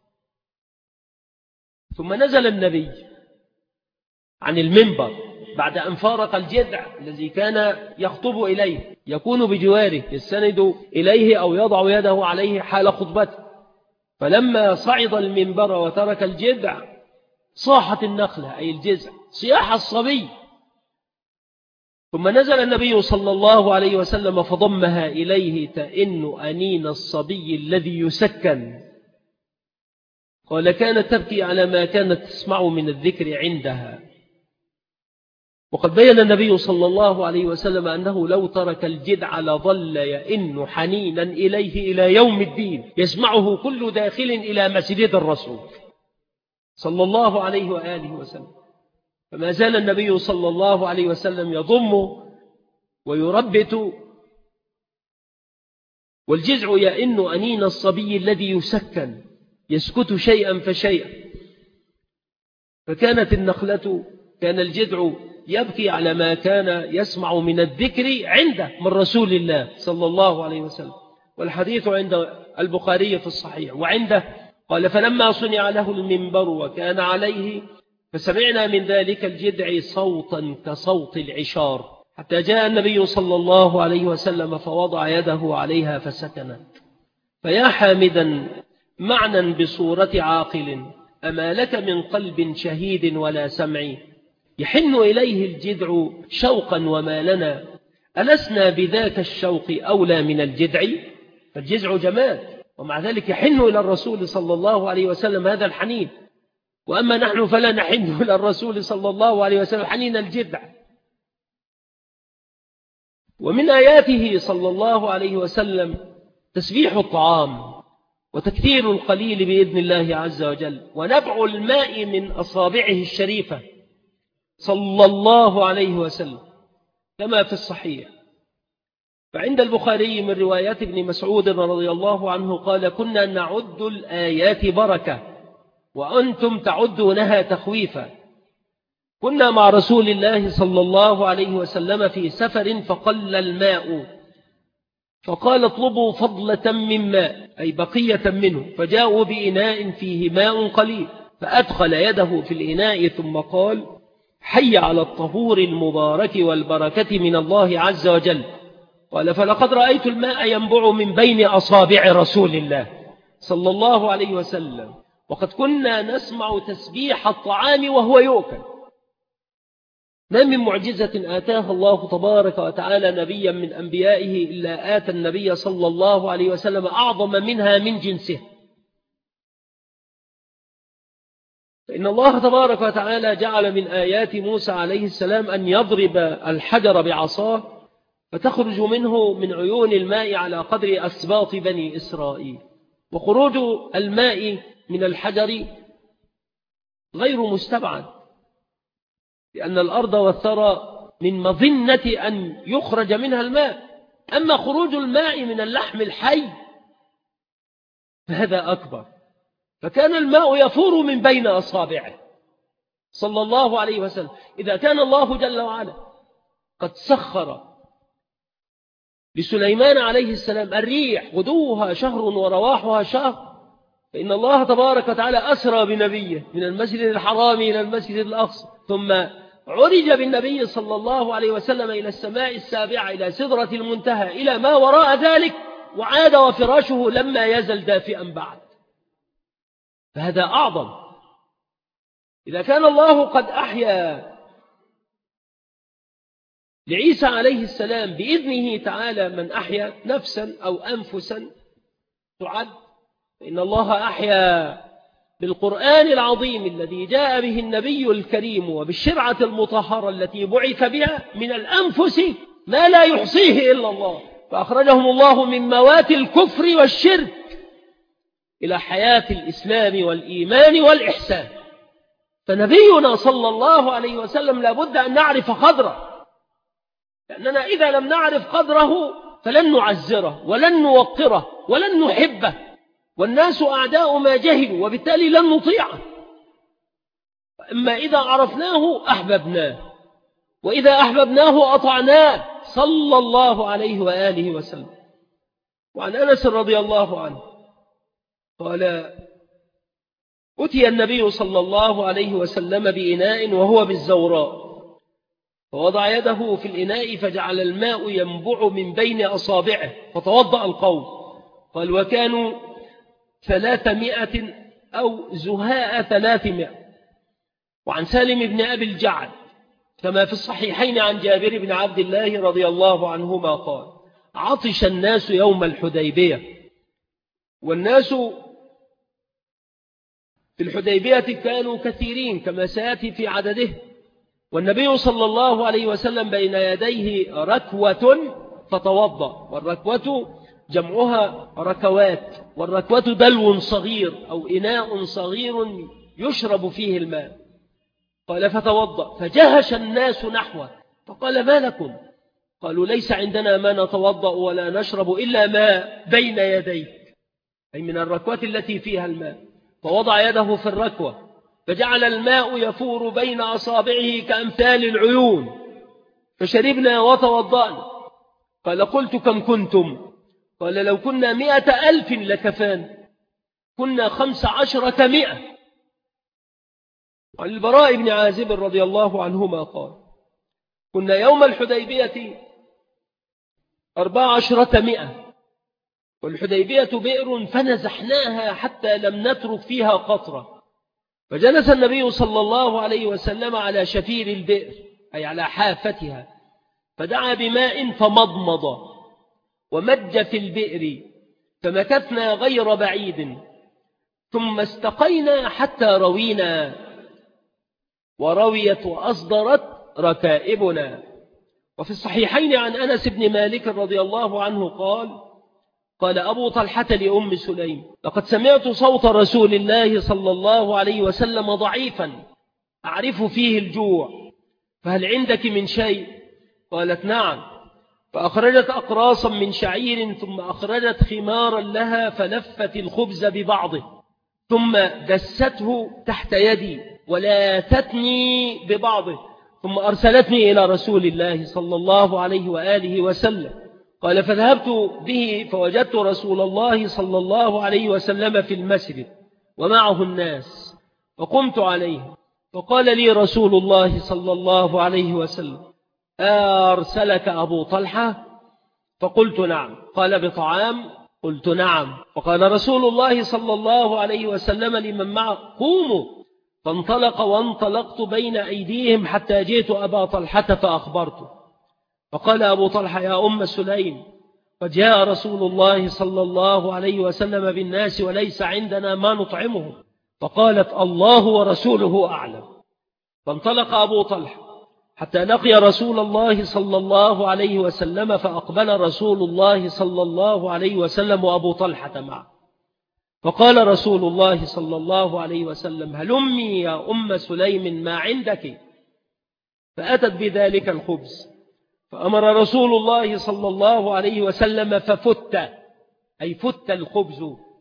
ثم نزل النبي عن المنبر بعد أن فارق الجذع الذي كان يخطب إليه، يكون بجواره يستند إليه أو يضع يده عليه حال خطبته. فلما صعد المنبر وترك الجذع صاحت النخلة أي الجذع صياح الصبي. ثم نزل النبي صلى الله عليه وسلم فضمها إليه تئن أنين الصبي الذي يسكن. قال كانت تبكي على ما كانت تسمع من الذكر عندها. وقد بين النبي صلى الله عليه وسلم أنه لو ترك الجدع لظل يئن حنينا إليه إلى يوم الدين، يسمعه كل داخل إلى مسجد الرسول صلى الله عليه وآله وسلم. فما زال النبي صلى الله عليه وسلم يضم ويربت، والجزع يئن أنين الصبي الذي يسكن، يسكت شيئا فشيئا. فكانت النخلة، كان الجذع يبكي على ما كان يسمع من الذكر عنده من رسول الله صلى الله عليه وسلم. والحديث عند البخاري في الصحيح. وعنده قال فلما صنع له المنبر وكان عليه، فسمعنا من ذلك الجذع صوتا كصوت العشار، حتى جاء النبي صلى الله عليه وسلم فوضع يده عليها فسكنت. فيا حامدا معنى بصورة عاقل، أما لك من قلب شهيد ولا سمع، يحن إليه الجذع شوقا وما لنا، ألسنا بذاك الشوق أولى من الجذع؟ فالجذع جماد، ومع ذلك يحن إلى الرسول صلى الله عليه وسلم هذا الحنين، وأما نحن فلا نحن إلى الرسول صلى الله عليه وسلم حنين الجذع. ومن آياته صلى الله عليه وسلم تسبيح الطعام وتكثير القليل بإذن الله عز وجل، ونبع الماء من أصابعه الشريفة صلى الله عليه وسلم كما في الصحيح. فعند البخاري من روايات ابن مسعود رضي الله عنه قال كنا نعد الآيات بركة وأنتم تعدونها تخويفا. كنا مع رسول الله صلى الله عليه وسلم في سفر فقل الماء، فقال اطلبوا فضلة من ماء، أي بقية منه، فجاءوا بإناء فيه ماء قليل، فأدخل يده في الإناء ثم قال حي على الطهور المبارك والبركة من الله عز وجل. قال فلقد رأيت الماء ينبع من بين أصابع رسول الله صلى الله عليه وسلم، وقد كنا نسمع تسبيح الطعام وهو يؤكل. ما من معجزة آتاها الله تبارك وتعالى نبيا من أنبيائه إلا آتى النبي صلى الله عليه وسلم أعظم منها من جنسه. فإن الله تبارك وتعالى جعل من آيات موسى عليه السلام أن يضرب الحجر بعصاه فتخرج منه من عيون الماء على قدر أسباط بني إسرائيل. وخروج الماء من الحجر غير مستبعد، لأن الأرض والثرى من مظنة أن يخرج منها الماء. أما خروج الماء من اللحم الحي فهذا أكبر. فكان الماء يفور من بين أصابعه صلى الله عليه وسلم. إذا كان الله جل وعلا قد سخر لسليمان عليه السلام الريح غدوها شهر ورواحها شهر، فإن الله تبارك وتعالى أسرى بنبيه من المسجد الحرام إلى المسجد الأقصى، ثم عرج بالنبي صلى الله عليه وسلم إلى السماء السابعة إلى سدرة المنتهى إلى ما وراء ذلك، وعاد وفراشه لما يزل دافئا بعد. فهذا أعظم. إذا كان الله قد أحيا لعيسى عليه السلام بإذنه تعالى من أحيا نفسا أو أنفسا تعد، فإن الله أحيا بالقرآن العظيم الذي جاء به النبي الكريم وبالشرعة المطهرة التي بعث بها من الأنفس ما لا يحصيه إلا الله، فأخرجهم الله من موات الكفر والشرك إلى حياة الإسلام والإيمان والإحسان. فنبينا صلى الله عليه وسلم لابد أن نعرف قدره، لأننا إذا لم نعرف قدره فلن نعزره ولن نوقره ولن نحبه، والناس أعداء ما جهلوا، وبالتالي لن نطيعه. أما إذا عرفناه أحببناه، وإذا أحببناه أطعناه صلى الله عليه وآله وسلم. وعن أنس رضي الله عنه قال أتي النبي صلى الله عليه وسلم بإناء وهو بالزوراء، فوضع يده في الإناء فجعل الماء ينبع من بين أصابعه، فتوضأ القوم. قال وكانوا ثلاثمائة أو زهاء ثلاثمائة. وعن سالم بن أبي الجعد كما في الصحيحين عن جابر بن عبد الله رضي الله عنهما قال عطش الناس يوم الحديبية، والناس في الحديبية كانوا كثيرين كما سيأتي في عدده، والنبي صلى الله عليه وسلم بين يديه ركوة فتوضأ، والركوة جمعها ركوات، والركوة دلو صغير أو إناء صغير يشرب فيه الماء. قال فتوضأ، فجهش الناس نحوه، فقال ما لكم؟ قالوا ليس عندنا ما نتوضأ ولا نشرب إلا ما بين يديك، أي من الركوة التي فيها الماء. فوضع يده في الركوة فجعل الماء يفور بين أصابعه كأمثال العيون، فشربنا وتوضأنا. قال قلت كم كنتم؟ قال لو كنا مئة ألف لكفان، كنا خمس عشرة مئة. عن البراء بن عازب رضي الله عنهما قال كنا يوم الحديبية أربع عشرة مئة، والحديبية بئر فنزحناها حتى لم نترك فيها قطرة، فجلس النبي صلى الله عليه وسلم على شفير البئر أي على حافتها، فدعا بماء فمضمض ومج في البئر، فمكثنا غير بعيد، ثم استقينا حتى روينا، ورويت وأصدرت ركائبنا. وفي الصحيحين عن أنس بن مالك رضي الله عنه قال قال أبو طلحة لأم سليم لقد سمعت صوت رسول الله صلى الله عليه وسلم ضعيفا أعرف فيه الجوع، فهل عندك من شيء؟ قالت نعم، فأخرجت أقراصا من شعير، ثم أخرجت خمارا لها فلفت الخبز ببعضه، ثم دسته تحت يدي ولاتتني ببعضه، ثم أرسلتني إلى رسول الله صلى الله عليه وآله وسلم. قال فذهبت به فوجدت رسول الله صلى الله عليه وسلم في المسجد ومعه الناس، فقمت عليه، فقال لي رسول الله صلى الله عليه وسلم أرسلك أبو طلحة؟ فقلت نعم. قال بطعام؟ قلت نعم. فقال رسول الله صلى الله عليه وسلم لمن معه قوموا، فانطلق وانطلقت بين أيديهم حتى جئت أبا طلحة فأخبرته، فقال أبو طلحة يا أم سليم قد جاء رسول الله صلى الله عليه وسلم بالناس وليس عندنا ما نطعمهم. فقالت الله ورسوله أعلم. فانطلق أبو طلحة حتى لقي رسول الله صلى الله عليه وسلم، فأقبل رسول الله صلى الله عليه وسلم وأبو طلحة معه، فقال رسول الله صلى الله عليه وسلم هلمي يا أم سليم ما عندك؟ فأتت بذلك الخبز، فأمر رسول الله صلى الله عليه وسلم ففت، أي فت الخبز،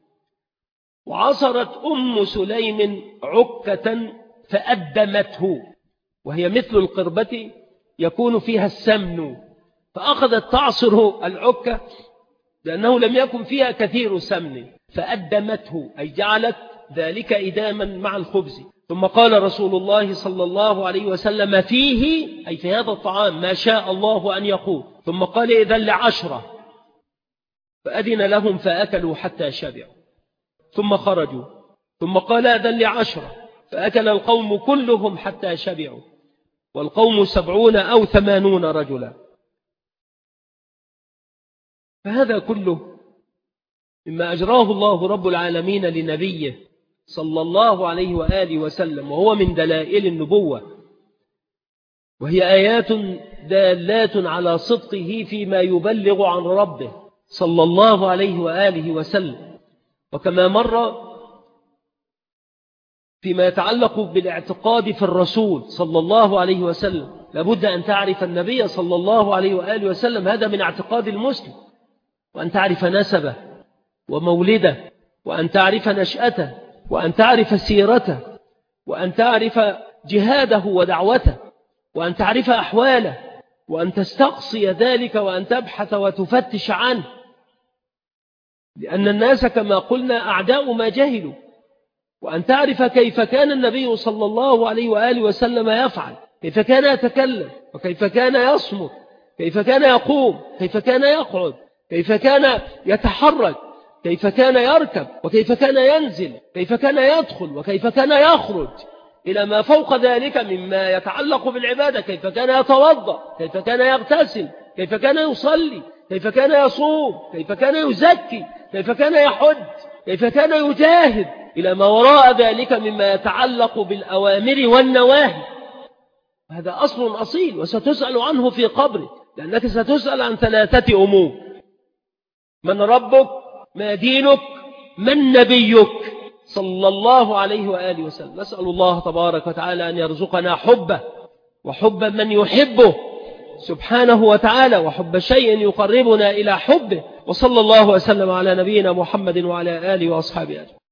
وعصرت أم سليم عكة فأدمته، وهي مثل القربة يكون فيها السمن، فأخذت تعصر العكة لأنه لم يكن فيها كثير سمن، فأدمته أي جعلت ذلك إداما مع الخبز. ثم قال رسول الله صلى الله عليه وسلم فيه أي في هذا الطعام ما شاء الله أن يقول، ثم قال إذن لعشرة، فأذن لهم فأكلوا حتى شبعوا ثم خرجوا، ثم قال إذن لعشرة، فأكل القوم كلهم حتى شبعوا، والقوم سبعون أو ثمانون رجلا. فهذا كله مما أجراه الله رب العالمين لنبيه صلى الله عليه وآله وسلم، وهو من دلائل النبوة، وهي آيات دالات على صدقه فيما يبلغ عن ربه صلى الله عليه وآله وسلم. وكما مر فيما يتعلق بالاعتقاد في الرسول صلى الله عليه وسلم، لابد أن تعرف النبي صلى الله عليه وآله وسلم، هذا من اعتقاد المسلم، وأن تعرف نسبه ومولده، وأن تعرف نشأته، وأن تعرف سيرته، وأن تعرف جهاده ودعوته، وأن تعرف أحواله، وأن تستقصي ذلك، وأن تبحث وتفتش عنه، لأن الناس كما قلنا أعداء ما جهلوا. وأن تعرف كيف كان النبي صلى الله عليه وآله وسلم يفعل، كيف كان يتكلم، وكيف كان يصمت، كيف كان يقوم، كيف كان يقعد، كيف كان يتحرك، كيف كان يركب، وكيف كان ينزل، كيف كان يدخل، وكيف كان يخرج، إلى ما فوق ذلك مما يتعلق بالعبادة، كيف كان يتوضأ، كيف كان يغتسل، كيف كان يصلي، كيف كان يصوم، كيف كان يزكي، كيف كان يحج، كيف كان يجاهد، إلى ما وراء ذلك مما يتعلق بالأوامر والنواهي. هذا أصل أصيل وستسأل عنه في قبرك، لأنك ستسأل عن ثلاثة أمور: من ربك؟ ما دينك؟ من نبيك؟ صلى الله عليه وآله وسلم. نسأل الله تبارك وتعالى أن يرزقنا حبه وحب من يحبه سبحانه وتعالى، وحب شيء يقربنا إلى حبه. وصلى الله وسلم على نبينا محمد وعلى آله وأصحابه أجمعين.